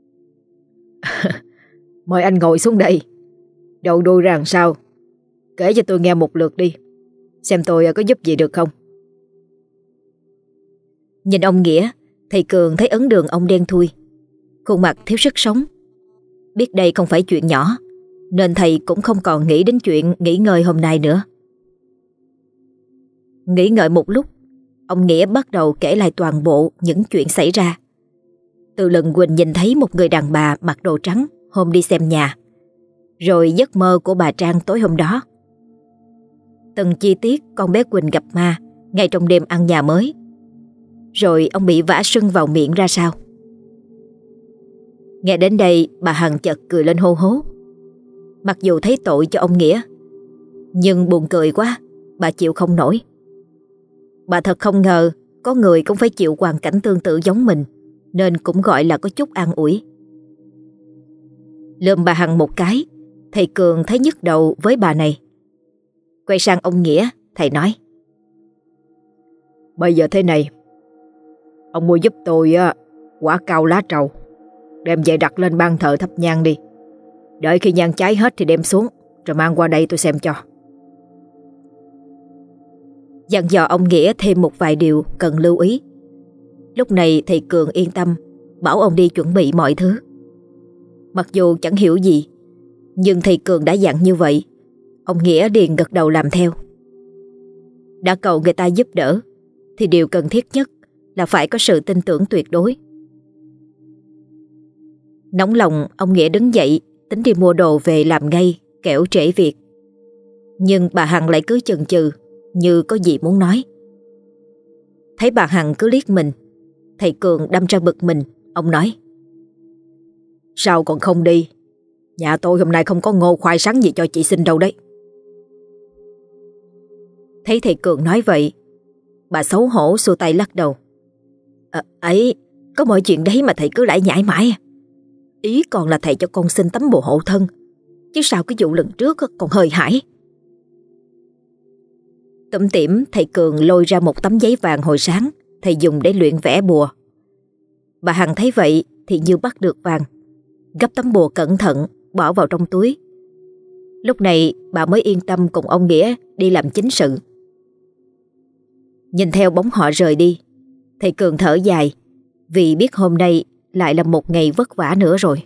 Mời anh ngồi xuống đây. Đầu đuôi ra làm sao? Kể cho tôi nghe một lượt đi, xem tôi có giúp gì được không. Nhìn ông Nghĩa, thầy Cường thấy ấn đường ông đen thui, khuôn mặt thiếu sức sống. Biết đây không phải chuyện nhỏ, nên thầy cũng không còn nghĩ đến chuyện nghỉ ngơi hôm nay nữa. Nghĩ ngợi một lúc, ông Nghĩa bắt đầu kể lại toàn bộ những chuyện xảy ra. Từ lần Quỳnh nhìn thấy một người đàn bà mặc đồ trắng hôm đi xem nhà, rồi giấc mơ của bà Trang tối hôm đó. Từng chi tiết con bé Quỳnh gặp ma ngay trong đêm ăn nhà mới, rồi ông bị vã sưng vào miệng ra sao. Nghe đến đây, bà Hằng chợt cười lên hô hố. Mặc dù thấy tội cho ông Nghĩa, nhưng buồn cười quá, bà chịu không nổi. Bà thật không ngờ có người cũng phải chịu hoàn cảnh tương tự giống mình, nên cũng gọi là có chút an ủi. Lườm bà Hằng một cái, thầy Cường thấy nhức đầu với bà này. Quay sang ông Nghĩa, thầy nói: Bây giờ thế này, ông mua giúp tôi quả cau lá trầu, đem về đặt lên ban thờ thắp nhang đi. Đợi khi nhang cháy hết thì đem xuống, rồi mang qua đây tôi xem cho. Dặn dò ông Nghĩa thêm một vài điều cần lưu ý. Lúc này thầy Cường yên tâm, bảo ông đi chuẩn bị mọi thứ. Mặc dù chẳng hiểu gì, nhưng thầy Cường đã dặn như vậy, ông Nghĩa liền gật đầu làm theo. Đã cầu người ta giúp đỡ, thì điều cần thiết nhất là phải có sự tin tưởng tuyệt đối. Nóng lòng, ông Nghĩa đứng dậy tính đi mua đồ về làm ngay, kẻo trễ việc. Nhưng bà Hằng lại cứ chần chừ, như có gì muốn nói. Thấy bà Hằng cứ liếc mình, thầy Cường đâm ra bực mình. Ông nói: Sao còn không đi? Nhà tôi hôm nay không có ngô khoai sắn gì cho chị xin đâu đấy. Thấy thầy Cường nói vậy, bà xấu hổ xua tay lắc đầu. À, ấy, có mọi chuyện đấy mà thầy cứ lại nhảy mãi. Ý còn là thầy cho con xin tấm bùa hộ thân, chứ sao cái vụ lần trước còn hơi hãi. Tủm tỉm, thầy Cường lôi ra một tấm giấy vàng hồi sáng thầy dùng để luyện vẽ bùa. Bà Hằng thấy vậy thì như bắt được vàng, gấp tấm bùa cẩn thận bỏ vào trong túi. Lúc này bà mới yên tâm cùng ông Nghĩa đi làm chính sự. Nhìn theo bóng họ rời đi, thầy Cường thở dài, vì biết hôm nay lại là một ngày vất vả nữa rồi.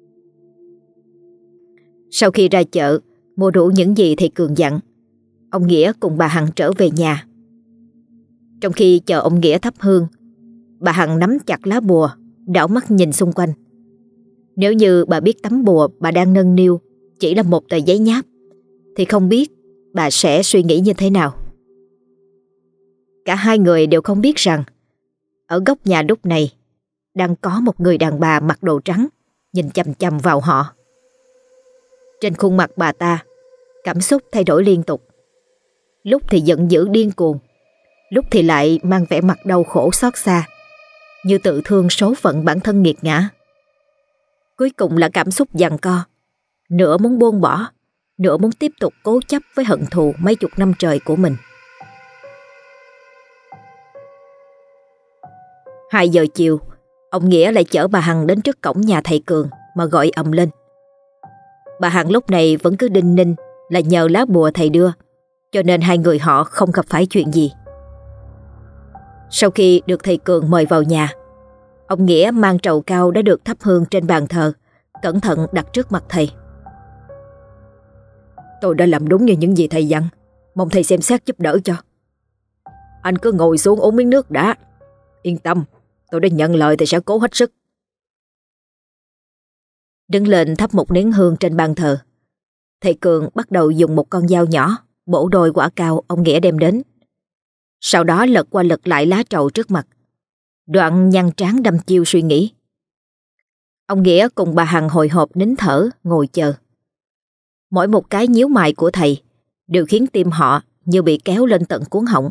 Sau khi ra chợ mua đủ những gì thầy Cường dặn, ông Nghĩa cùng bà Hằng trở về nhà. Trong khi chờ ông Nghĩa thắp hương, bà Hằng nắm chặt lá bùa, đảo mắt nhìn xung quanh. Nếu như bà biết tấm bùa bà đang nâng niu chỉ là một tờ giấy nháp, thì không biết bà sẽ suy nghĩ như thế nào. Cả hai người đều không biết rằng ở góc nhà lúc này đang có một người đàn bà mặc đồ trắng nhìn chằm chằm vào họ. Trên khuôn mặt bà ta, cảm xúc thay đổi liên tục. Lúc thì giận dữ điên cuồng, lúc thì lại mang vẻ mặt đau khổ xót xa, như tự thương số phận bản thân nghiệt ngã. Cuối cùng là cảm xúc giằng co, nửa muốn buông bỏ, nửa muốn tiếp tục cố chấp với hận thù mấy chục năm trời của mình. Hai giờ chiều, ông Nghĩa lại chở bà Hằng đến trước cổng nhà thầy Cường mà gọi ầm lên. Bà Hằng lúc này vẫn cứ đinh ninh là nhờ lá bùa thầy đưa, cho nên hai người họ không gặp phải chuyện gì. Sau khi được thầy Cường mời vào nhà, ông Nghĩa mang trầu cao đã được thắp hương trên bàn thờ, cẩn thận đặt trước mặt thầy. Tôi đã làm đúng như những gì thầy dặn, mong thầy xem xét giúp đỡ cho. Anh cứ ngồi xuống uống miếng nước đã. Yên tâm, tôi đã nhận lời, thầy sẽ cố hết sức. Đứng lên thắp một nén hương trên bàn thờ, thầy Cường bắt đầu dùng một con dao nhỏ bổ đôi quả cao ông Nghĩa đem đến. Sau đó lật qua lật lại lá trầu trước mặt, đoạn nhăn trán đăm chiêu suy nghĩ. Ông Nghĩa cùng bà Hằng hồi hộp nín thở ngồi chờ. Mỗi một cái nhíu mày của thầy đều khiến tim họ như bị kéo lên tận cuống họng.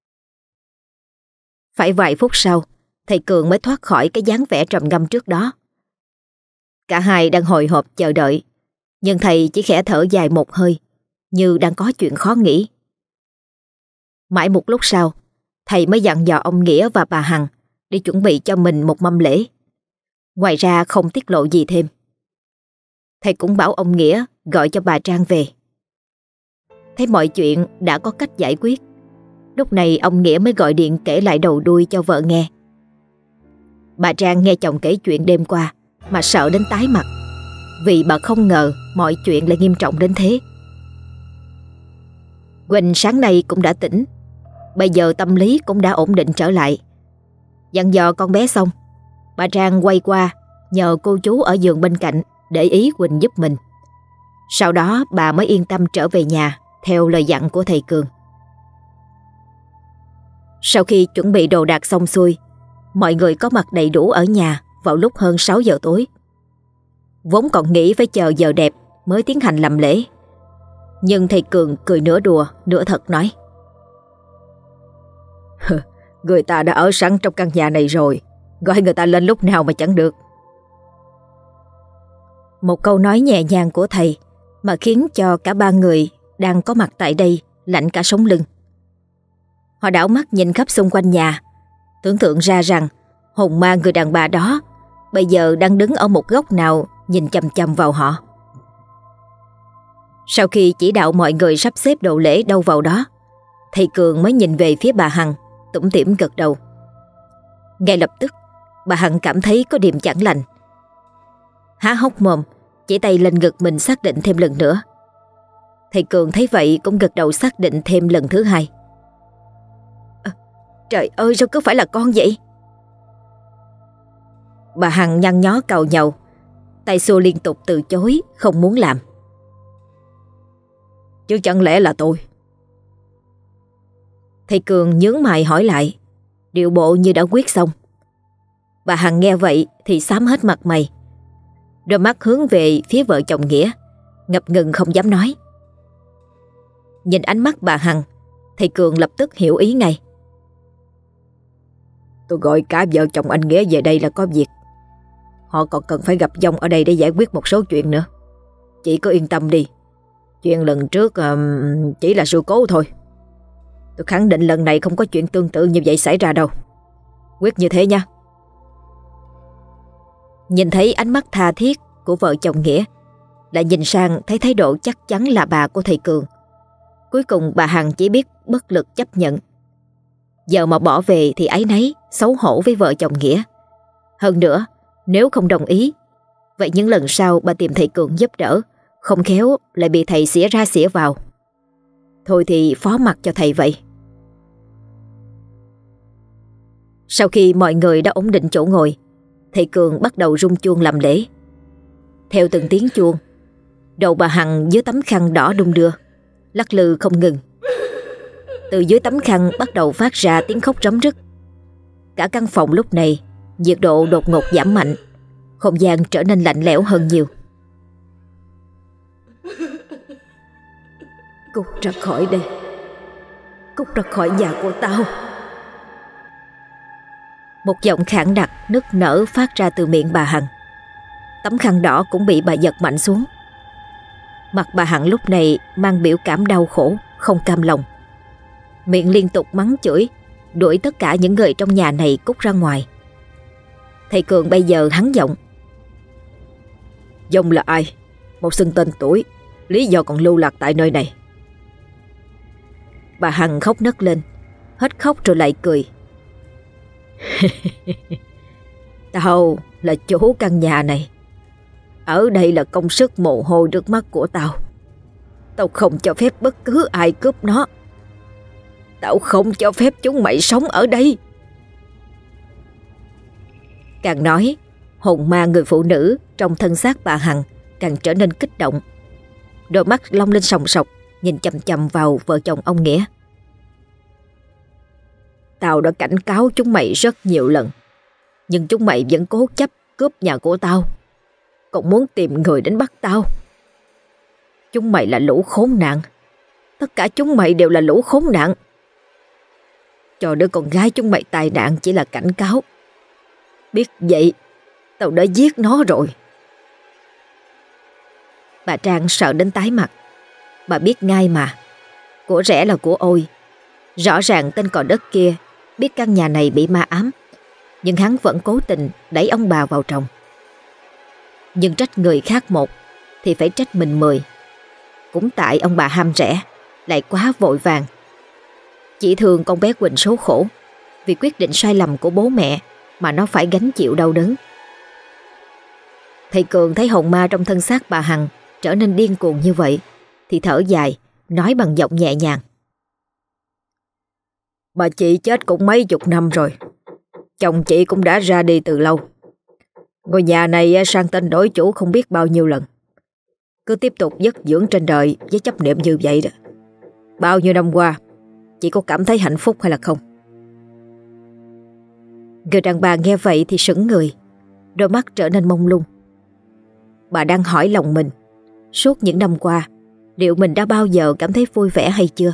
Phải vài phút sau, thầy Cường mới thoát khỏi cái dáng vẻ trầm ngâm trước đó. Cả hai đang hồi hộp chờ đợi, nhưng thầy chỉ khẽ thở dài một hơi, như đang có chuyện khó nghĩ. Mãi một lúc sau, thầy mới dặn dò ông Nghĩa và bà Hằng đi chuẩn bị cho mình một mâm lễ. Ngoài ra không tiết lộ gì thêm. Thầy cũng bảo ông Nghĩa gọi cho bà Trang về. Thấy mọi chuyện đã có cách giải quyết, lúc này ông Nghĩa mới gọi điện kể lại đầu đuôi cho vợ nghe. Bà Trang nghe chồng kể chuyện đêm qua mà sợ đến tái mặt, vì bà không ngờ mọi chuyện lại nghiêm trọng đến thế. Quỳnh sáng nay cũng đã tỉnh, bây giờ tâm lý cũng đã ổn định trở lại. Dặn dò con bé xong, bà Trang quay qua nhờ cô chú ở giường bên cạnh để ý Quỳnh giúp mình. Sau đó bà mới yên tâm trở về nhà theo lời dặn của thầy Cường. Sau khi chuẩn bị đồ đạc xong xuôi, mọi người có mặt đầy đủ ở nhà vào lúc hơn sáu giờ tối. Vốn còn nghĩ phải chờ giờ đẹp mới tiến hành làm lễ, nhưng thầy Cường cười nửa đùa nửa thật nói: Người ta đã ở sẵn trong căn nhà này rồi, gọi người ta lên lúc nào mà chẳng được. Một câu nói nhẹ nhàng của thầy mà khiến cho cả ba người đang có mặt tại đây lạnh cả sống lưng. Họ đảo mắt nhìn khắp xung quanh nhà, tưởng tượng ra rằng hồn ma người đàn bà đó bây giờ đang đứng ở một góc nào nhìn chằm chằm vào họ. Sau khi chỉ đạo mọi người sắp xếp đồ lễ đâu vào đó, thầy Cường mới nhìn về phía bà Hằng, tủm tỉm gật đầu. Ngay lập tức, bà Hằng cảm thấy có điểm chẳng lành. Há hốc mồm, chỉ tay lên ngực mình xác định thêm lần nữa. Thầy Cường thấy vậy cũng gật đầu xác định thêm lần thứ hai. À, trời ơi, sao cứ phải là con vậy? Bà Hằng nhăn nhó càu nhàu, tay xua liên tục từ chối, không muốn làm. Chứ chẳng lẽ là tôi? Thầy Cường nhướng mày hỏi lại, điệu bộ như đã quyết xong. Bà Hằng nghe vậy thì xám hết mặt mày, đôi mắt hướng về phía vợ chồng Nghĩa, ngập ngừng không dám nói. Nhìn ánh mắt bà Hằng, thầy Cường lập tức hiểu ý ngay. Tôi gọi cả vợ chồng anh Nghĩa về đây là có việc. Họ còn cần phải gặp Dông ở đây để giải quyết một số chuyện nữa. Chị cứ yên tâm đi. Chuyện lần trước um, chỉ là sự cố thôi. Tôi khẳng định lần này không có chuyện tương tự như vậy xảy ra đâu. Quyết như thế nha. Nhìn thấy ánh mắt tha thiết của vợ chồng Nghĩa, lại nhìn sang thấy thái độ chắc chắn là bà của thầy Cường, cuối cùng bà Hằng chỉ biết bất lực chấp nhận. Giờ mà bỏ về thì áy náy, xấu hổ với vợ chồng Nghĩa. Hơn nữa, nếu không đồng ý, vậy những lần sau bà tìm thầy Cường giúp đỡ, không khéo lại bị thầy xỉa ra xỉa vào. Thôi thì phó mặc cho thầy vậy. Sau khi mọi người đã ổn định chỗ ngồi, thầy Cường bắt đầu rung chuông làm lễ. Theo từng tiếng chuông, đầu bà Hằng dưới tấm khăn đỏ đung đưa, lắc lư không ngừng. Từ dưới tấm khăn bắt đầu phát ra tiếng khóc rống rứt. Cả căn phòng lúc này nhiệt độ đột ngột giảm mạnh, không gian trở nên lạnh lẽo hơn nhiều. Cút ra khỏi đây, cút ra khỏi nhà của tao. Một giọng khản đặc nức nở phát ra từ miệng bà Hằng. Tấm khăn đỏ cũng bị bà giật mạnh xuống. Mặt bà Hằng lúc này mang biểu cảm đau khổ, không cam lòng. Miệng liên tục mắng chửi, đuổi tất cả những người trong nhà này cút ra ngoài. Thầy Cường bây giờ hắn giọng: "Dông là ai? Một xưng tên tuổi, lý do còn lưu lạc tại nơi này?" Bà Hằng khóc nấc lên, hết khóc rồi lại cười. "Tao là chủ căn nhà này. Ở đây là công sức mồ hôi nước mắt của tao. Tao không cho phép bất cứ ai cướp nó. Tao không cho phép chúng mày sống ở đây." Càng nói, hồn ma người phụ nữ trong thân xác bà Hằng càng trở nên kích động. Đôi mắt long lên sòng sọc, nhìn chằm chằm vào vợ chồng ông Nghĩa. "Tao đã cảnh cáo chúng mày rất nhiều lần, nhưng chúng mày vẫn cố chấp cướp nhà của tao, còn muốn tìm người đến bắt tao. Chúng mày là lũ khốn nạn. Tất cả chúng mày đều là lũ khốn nạn. Cho đứa con gái chúng mày tai nạn chỉ là cảnh cáo. Biết vậy, tao đã giết nó rồi." Bà Trang sợ đến tái mặt. Bà biết ngay mà, của rẻ là của ôi. Rõ ràng tên cò đất kia biết căn nhà này bị ma ám, nhưng hắn vẫn cố tình đẩy ông bà vào trồng. Nhưng trách người khác một thì phải trách mình mười. Cũng tại ông bà ham rẻ, lại quá vội vàng. Chỉ thương con bé Quỳnh số khổ vì quyết định sai lầm của bố mẹ mà nó phải gánh chịu đau đớn. Thầy Cường thấy hồn ma trong thân xác bà Hằng trở nên điên cuồng như vậy thì thở dài, nói bằng giọng nhẹ nhàng: "Bà chị chết cũng mấy chục năm rồi. Chồng chị cũng đã ra đi từ lâu. Ngôi nhà này sang tên đổi chủ không biết bao nhiêu lần. Cứ tiếp tục dất dưỡng trên đời với chấp niệm như vậy đó. Bao nhiêu năm qua, chị có cảm thấy hạnh phúc hay là không?" Người đàn bà nghe vậy thì sững người, đôi mắt trở nên mông lung. Bà đang hỏi lòng mình, suốt những năm qua, liệu mình đã bao giờ cảm thấy vui vẻ hay chưa?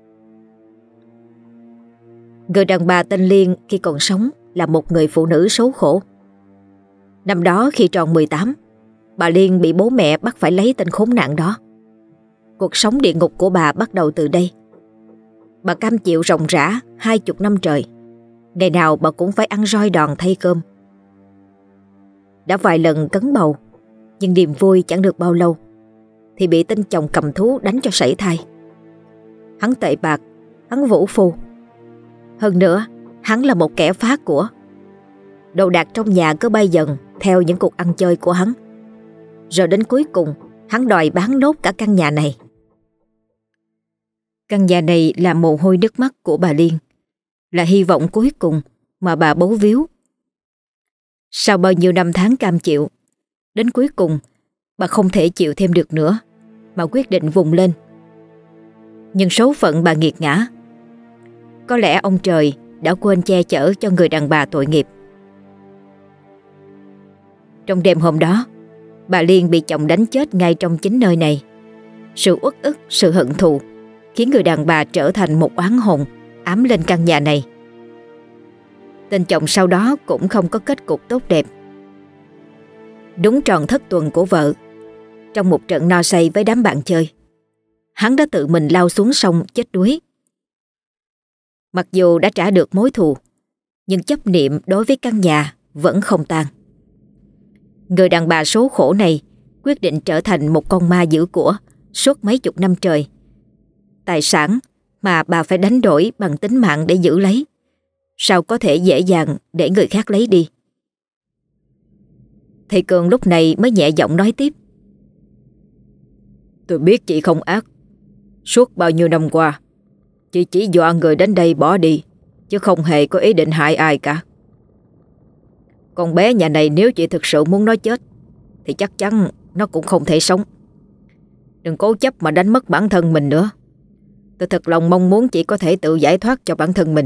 Người đàn bà tên Liên khi còn sống là một người phụ nữ số khổ. Năm đó khi tròn mười tám, bà Liên bị bố mẹ bắt phải lấy tên khốn nạn đó. Cuộc sống địa ngục của bà bắt đầu từ đây. Bà cam chịu ròng rã hai chục năm trời. Ngày nào bà cũng phải ăn roi đòn thay cơm. Đã vài lần cấn bầu, nhưng niềm vui chẳng được bao lâu thì bị tên chồng cầm thú đánh cho sảy thai. Hắn tệ bạc, hắn vũ phu. Hơn nữa, hắn là một kẻ phá của. Đồ đạc trong nhà cứ bay dần theo những cuộc ăn chơi của hắn. Rồi đến cuối cùng, hắn đòi bán nốt cả căn nhà này. Căn nhà này là mồ hôi nước mắt của bà Liên, là hy vọng cuối cùng mà bà bấu víu. Sau bao nhiêu năm tháng cam chịu, đến cuối cùng bà không thể chịu thêm được nữa mà quyết định vùng lên. Nhưng số phận bà nghiệt ngã. Có lẽ ông trời đã quên che chở cho người đàn bà tội nghiệp. Trong đêm hôm đó, bà Liên bị chồng đánh chết ngay trong chính nơi này. Sự uất ức, sự hận thù khiến người đàn bà trở thành một oán hồn ám lên căn nhà này. Tên chồng sau đó cũng không có kết cục tốt đẹp. Đúng tròn thất tuần của vợ, trong một trận no say với đám bạn chơi, hắn đã tự mình lao xuống sông chết đuối. Mặc dù đã trả được mối thù, nhưng chấp niệm đối với căn nhà vẫn không tan. Người đàn bà số khổ này quyết định trở thành một con ma giữ của suốt mấy chục năm trời. Tài sản mà bà phải đánh đổi bằng tính mạng để giữ lấy, sao có thể dễ dàng để người khác lấy đi? Thầy Cường lúc này mới nhẹ giọng nói tiếp: "Tôi biết chị không ác. Suốt bao nhiêu năm qua, chị chỉ dọa người đến đây bỏ đi, chứ không hề có ý định hại ai cả. Con bé nhà này nếu chị thực sự muốn nó chết, thì chắc chắn nó cũng không thể sống. Đừng cố chấp mà đánh mất bản thân mình nữa. Tôi thật lòng mong muốn chị có thể tự giải thoát cho bản thân mình."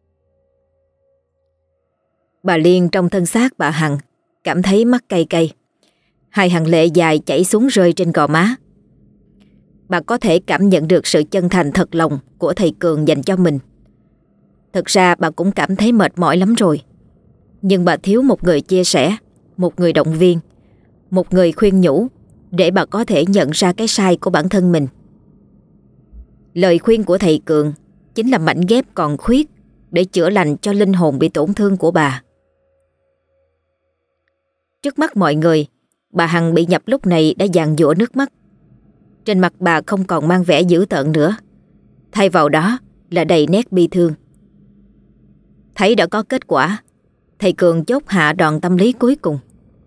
Bà Liên trong thân xác bà Hằng cảm thấy mắt cay cay. Hai hàng lệ dài chảy xuống rơi trên gò má. Bà có thể cảm nhận được sự chân thành thật lòng của thầy Cường dành cho mình. Thực ra bà cũng cảm thấy mệt mỏi lắm rồi. Nhưng bà thiếu một người chia sẻ, một người động viên, một người khuyên nhủ để bà có thể nhận ra cái sai của bản thân mình. Lời khuyên của thầy Cường chính là mảnh ghép còn khuyết để chữa lành cho linh hồn bị tổn thương của bà. Trước mắt mọi người, bà Hằng bị nhập lúc này đã giàn giụa nước mắt. Trên mặt bà không còn mang vẻ dữ tợn nữa, thay vào đó là đầy nét bi thương. Thấy đã có kết quả, thầy Cường chốt hạ đòn tâm lý cuối cùng.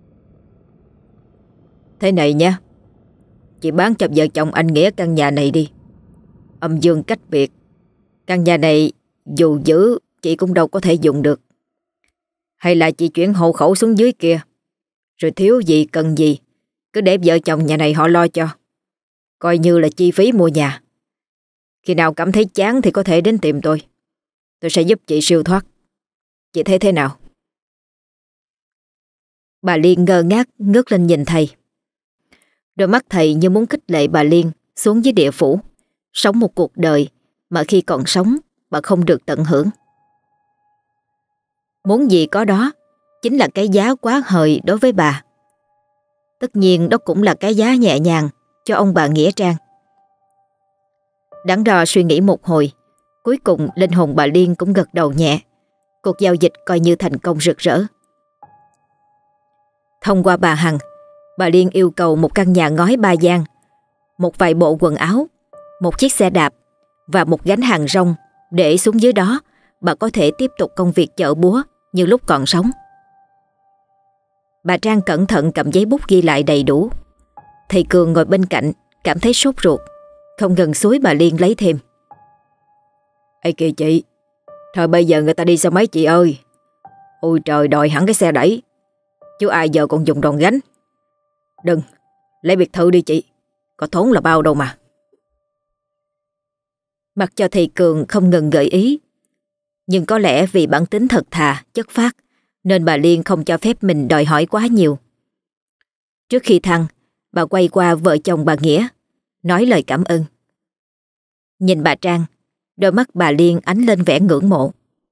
Thế này nha, chị bán cho vợ chồng anh Nghĩa căn nhà này đi. Âm dương cách biệt, căn nhà này dù giữ chị cũng đâu có thể dùng được. Hay là chị chuyển hộ khẩu xuống dưới kia, rồi thiếu gì cần gì cứ để vợ chồng nhà này họ lo cho, coi như là chi phí mua nhà. Khi nào cảm thấy chán thì có thể đến tìm tôi. Tôi sẽ giúp chị siêu thoát. Chị thấy thế nào? Bà Liên ngơ ngác ngước lên nhìn thầy. Đôi mắt thầy như muốn khích lệ bà Liên xuống dưới địa phủ, sống một cuộc đời mà khi còn sống bà không được tận hưởng. Muốn gì có đó chính là cái giá quá hời đối với bà. Tất nhiên đó cũng là cái giá nhẹ nhàng cho ông bà Nghĩa Trang. Đắn đo suy nghĩ một hồi, cuối cùng linh hồn bà Liên cũng gật đầu nhẹ. Cuộc giao dịch coi như thành công rực rỡ. Thông qua bà Hằng, bà Liên yêu cầu một căn nhà ngói ba gian, một vài bộ quần áo, một chiếc xe đạp và một gánh hàng rong để xuống dưới đó bà có thể tiếp tục công việc chợ búa như lúc còn sống. Bà Trang cẩn thận cầm giấy bút ghi lại đầy đủ. Thầy Cường ngồi bên cạnh cảm thấy sốt ruột, không ngừng xúi bà Liên lấy thêm. Ê kìa chị, thời bây giờ người ta đi xe máy chị ơi. Ôi trời, đòi hẳn cái xe đẩy, chứ ai giờ còn dùng đòn gánh. Đừng, lấy biệt thự đi chị, có thốn là bao đâu mà. Mặc cho thầy Cường không ngừng gợi ý, nhưng có lẽ vì bản tính thật thà, chất phác, nên bà Liên không cho phép mình đòi hỏi quá nhiều. Trước khi thăng, bà quay qua vợ chồng bà Nghĩa, nói lời cảm ơn. Nhìn bà Trang, đôi mắt bà Liên ánh lên vẻ ngưỡng mộ.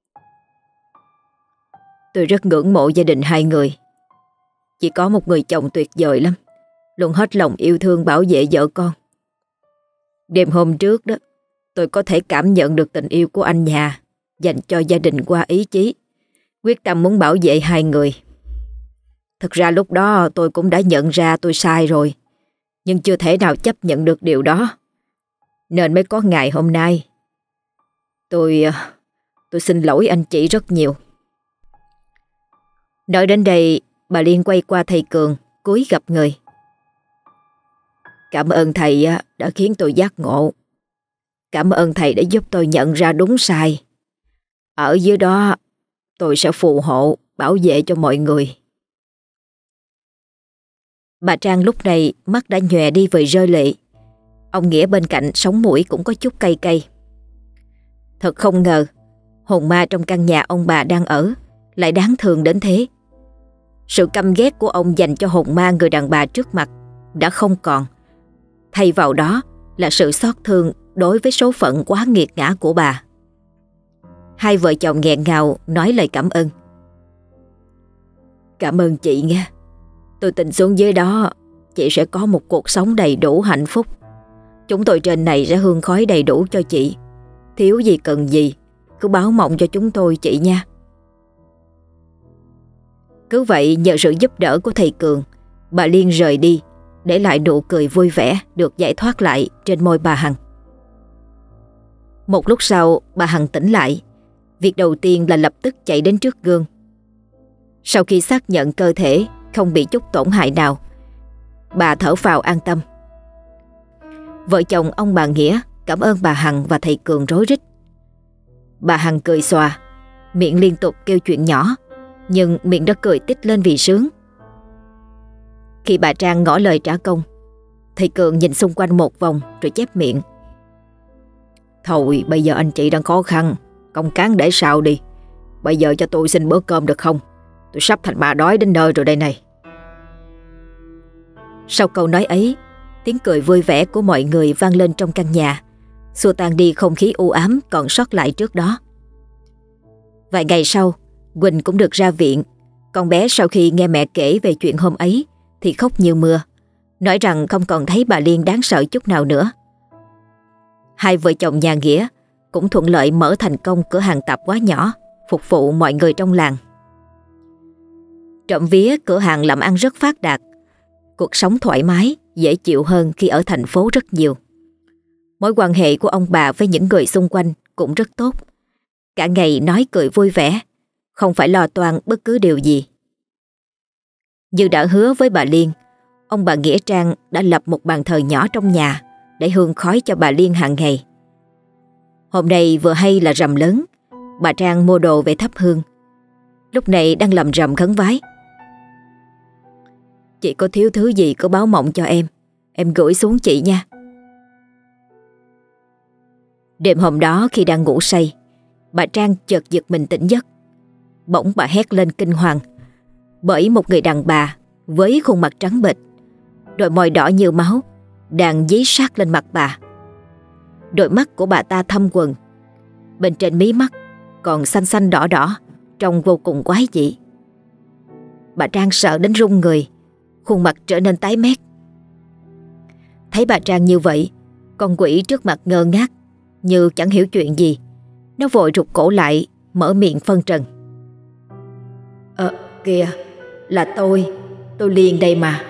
Tôi rất ngưỡng mộ gia đình hai người. Chỉ có một người chồng tuyệt vời lắm, luôn hết lòng yêu thương bảo vệ vợ con. Đêm hôm trước đó, tôi có thể cảm nhận được tình yêu của anh nhà dành cho gia đình qua ý chí, quyết tâm muốn bảo vệ hai người. Thật ra lúc đó tôi cũng đã nhận ra tôi sai rồi, nhưng chưa thể nào chấp nhận được điều đó, nên mới có ngày hôm nay. Tôi tôi xin lỗi anh chị rất nhiều. Nói đến đây, bà Liên quay qua thầy Cường, cúi gập người. Cảm ơn thầy đã khiến tôi giác ngộ. Cảm ơn thầy đã giúp tôi nhận ra đúng sai. Ở dưới đó, tôi sẽ phù hộ, bảo vệ cho mọi người. Bà Trang lúc này mắt đã nhòe đi vì rơi lệ. Ông Nghĩa bên cạnh sống mũi cũng có chút cay cay. Thật không ngờ, hồn ma trong căn nhà ông bà đang ở lại đáng thương đến thế. Sự căm ghét của ông dành cho hồn ma người đàn bà trước mặt đã không còn. Thay vào đó là sự xót thương đối với số phận quá nghiệt ngã của bà. Hai vợ chồng nghẹn ngào nói lời cảm ơn. Cảm ơn chị nghe. Tôi tin xuống dưới đó chị sẽ có một cuộc sống đầy đủ hạnh phúc. Chúng tôi trên này sẽ hương khói đầy đủ cho chị. Thiếu gì cần gì cứ báo mộng cho chúng tôi chị nha. Cứ vậy nhờ sự giúp đỡ của thầy Cường, bà Liên rời đi, để lại nụ cười vui vẻ được giải thoát lại trên môi bà Hằng. Một lúc sau bà Hằng tỉnh lại. Việc đầu tiên là lập tức chạy đến trước gương. Sau khi xác nhận cơ thể không bị chút tổn hại nào, bà thở phào an tâm. Vợ chồng ông bà Nghĩa cảm ơn bà Hằng và thầy Cường rối rít. Bà Hằng cười xòa, miệng liên tục kêu chuyện nhỏ, nhưng miệng đã cười tít lên vì sướng. Khi bà Trang ngỏ lời trả công, thầy Cường nhìn xung quanh một vòng rồi chép miệng. Thôi bây giờ anh chị đang khó khăn, công cán để sau đi. Bây giờ cho tôi xin bữa cơm được không? Tôi sắp thành bà đói đến nơi rồi đây này. Sau câu nói ấy, tiếng cười vui vẻ của mọi người vang lên trong căn nhà, xua tan đi không khí u ám còn sót lại trước đó. Vài ngày sau, Quỳnh cũng được ra viện. Con bé sau khi nghe mẹ kể về chuyện hôm ấy thì khóc như mưa, nói rằng không còn thấy bà Liên đáng sợ chút nào nữa. Hai vợ chồng nhà Nghĩa cũng thuận lợi mở thành công cửa hàng tạp hóa nhỏ phục vụ mọi người trong làng. Trộm vía cửa hàng làm ăn rất phát đạt. Cuộc sống thoải mái, dễ chịu hơn khi ở thành phố rất nhiều. Mối quan hệ của ông bà với những người xung quanh cũng rất tốt. Cả ngày nói cười vui vẻ, không phải lo toan bất cứ điều gì. Như đã hứa với bà Liên, ông bà Nghĩa Trang đã lập một bàn thờ nhỏ trong nhà để hương khói cho bà Liên hàng ngày. Hôm nay vừa hay là rằm lớn, bà Trang mua đồ về thắp hương. Lúc này đang lầm rầm khấn vái. Chị có thiếu thứ gì có báo mộng cho em, em gửi xuống chị nha. Đêm hôm đó khi đang ngủ say, bà Trang chợt giật mình tỉnh giấc. Bỗng bà hét lên kinh hoàng bởi một người đàn bà với khuôn mặt trắng bệch, đôi môi đỏ như máu đang dí sát lên mặt bà. Đôi mắt của bà ta thâm quầng, bên trên mí mắt còn xanh xanh đỏ đỏ, trông vô cùng quái dị. Bà Trang sợ đến run người, khuôn mặt trở nên tái mét. Thấy bà Trang như vậy, con quỷ trước mặt ngơ ngác như chẳng hiểu chuyện gì. Nó vội rụt cổ lại, mở miệng phân trần. Ờ kìa, là tôi, tôi Liên đây mà.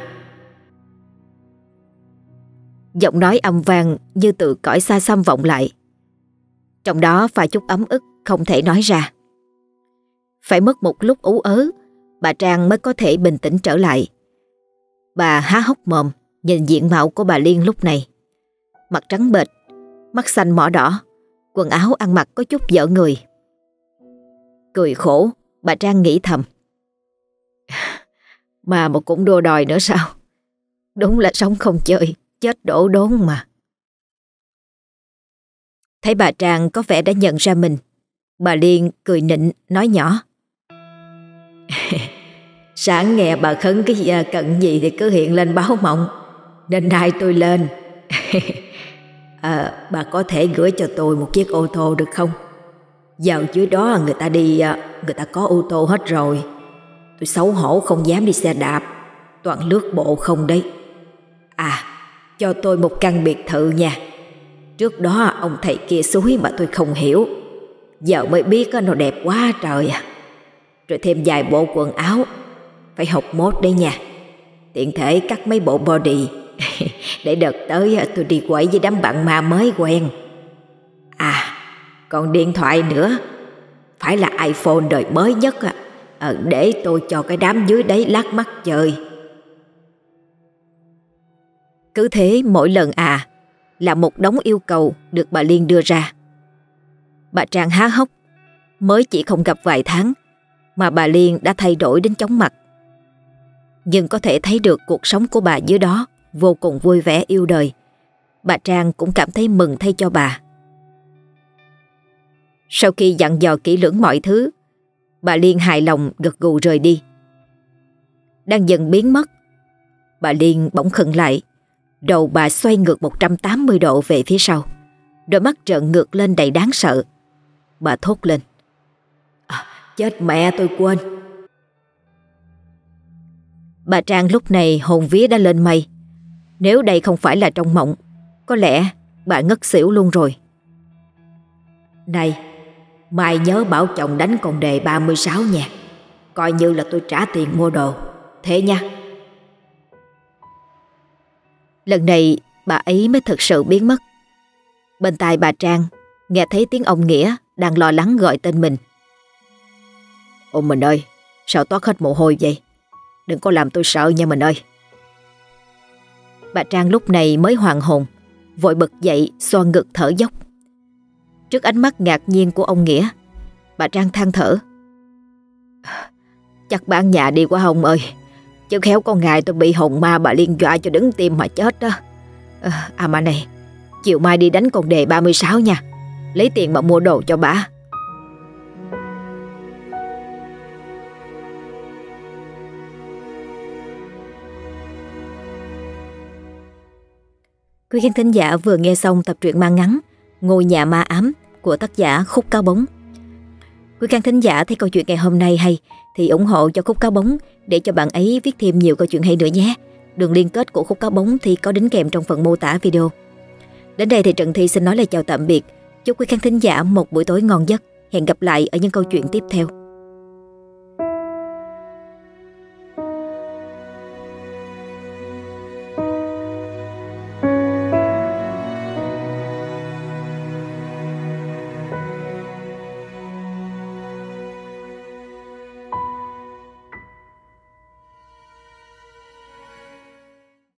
Giọng nói âm vang như từ cõi xa xăm vọng lại. Trong đó pha chút ấm ức không thể nói ra. Phải mất một lúc ú ớ, bà Trang mới có thể bình tĩnh trở lại. Bà há hốc mồm nhìn diện mạo của bà Liên lúc này. Mặt trắng bệch, mắt xanh mỏ đỏ, quần áo ăn mặc có chút dở người. Cười khổ, bà Trang nghĩ thầm. Mà mà cũng đua đòi nữa sao? Đúng là sống không chơi, chết đổ đốn mà. Thấy bà Trang có vẻ đã nhận ra mình, bà Liên cười nịnh nói nhỏ. Sáng nghe bà khấn cái cận gì thì cứ hiện lên báo mộng, nên nay tôi lên. à, Bà có thể gửi cho tôi một chiếc ô tô được không? Vào dưới đó người ta đi, người ta có ô tô hết rồi. Tôi xấu hổ không dám đi xe đạp, toàn lướt bộ không đấy. À, cho tôi một căn biệt thự nha. Trước đó ông thầy kia xúi mà tôi không hiểu, giờ mới biết nó đẹp quá trời à. Rồi thêm vài bộ quần áo, phải học mốt đấy nha. Tiện thể cắt mấy bộ body để đợt tới tôi đi quậy với đám bạn ma mới quen. À, còn điện thoại nữa, phải là iPhone đời mới nhất à. Ờ, để tôi cho cái đám dưới đấy lát mắt chơi. Cứ thế mỗi lần à là một đống yêu cầu được bà Liên đưa ra. Bà Trang há hốc, mới chỉ không gặp vài tháng mà bà Liên đã thay đổi đến chóng mặt. Nhưng có thể thấy được cuộc sống của bà dưới đó vô cùng vui vẻ yêu đời. Bà Trang cũng cảm thấy mừng thay cho bà. Sau khi dặn dò kỹ lưỡng mọi thứ, bà Liên hài lòng gật gù rời đi. Đang dần biến mất, bà Liên bỗng khựng lại. Đầu bà xoay ngược một trăm tám mươi độ về phía sau, đôi mắt trợn ngược lên đầy đáng sợ. Bà thốt lên. À, chết mẹ, tôi quên. Bà Trang lúc này hồn vía đã lên mây. Nếu đây không phải là trong mộng, có lẽ bà ngất xỉu luôn rồi. Này, mai nhớ bảo chồng đánh con đề ba mươi sáu nha. Coi như là tôi trả tiền mua đồ. Thế nha. Lần này bà ấy mới thực sự biến mất. Bên tai bà Trang nghe thấy tiếng ông Nghĩa đang lo lắng gọi tên mình. Ồ mình ơi, sao toát hết mồ hôi vậy? Đừng có làm tôi sợ nha mình ơi. Bà Trang lúc này mới hoàn hồn, vội bật dậy xoa ngực thở dốc. Trước ánh mắt ngạc nhiên của ông Nghĩa, bà Trang than thở. Chắc bán nhà đi quá ông ơi. Chứ khéo con ngày tôi bị hồn ma bà Liên dọa cho đứng tim mà chết đó. À, à mà này, chiều mai đi đánh con đề ba mươi sáu nha. Lấy tiền mà mua đồ cho bà. Quý khán thính giả vừa nghe xong tập truyện ma ngắn Ngôi nhà ma ám của tác giả Khúc Cáo Bóng. Quý khán thính giả thấy câu chuyện ngày hôm nay hay thì ủng hộ cho Khúc Cáo Bóng để cho bạn ấy viết thêm nhiều câu chuyện hay nữa nhé. Đường liên kết của Khúc Cáo Bóng thì có đính kèm trong phần mô tả video. Đến đây thì Trần Thi xin nói lời chào tạm biệt. Chúc quý khán thính giả một buổi tối ngon giấc. Hẹn gặp lại ở những câu chuyện tiếp theo.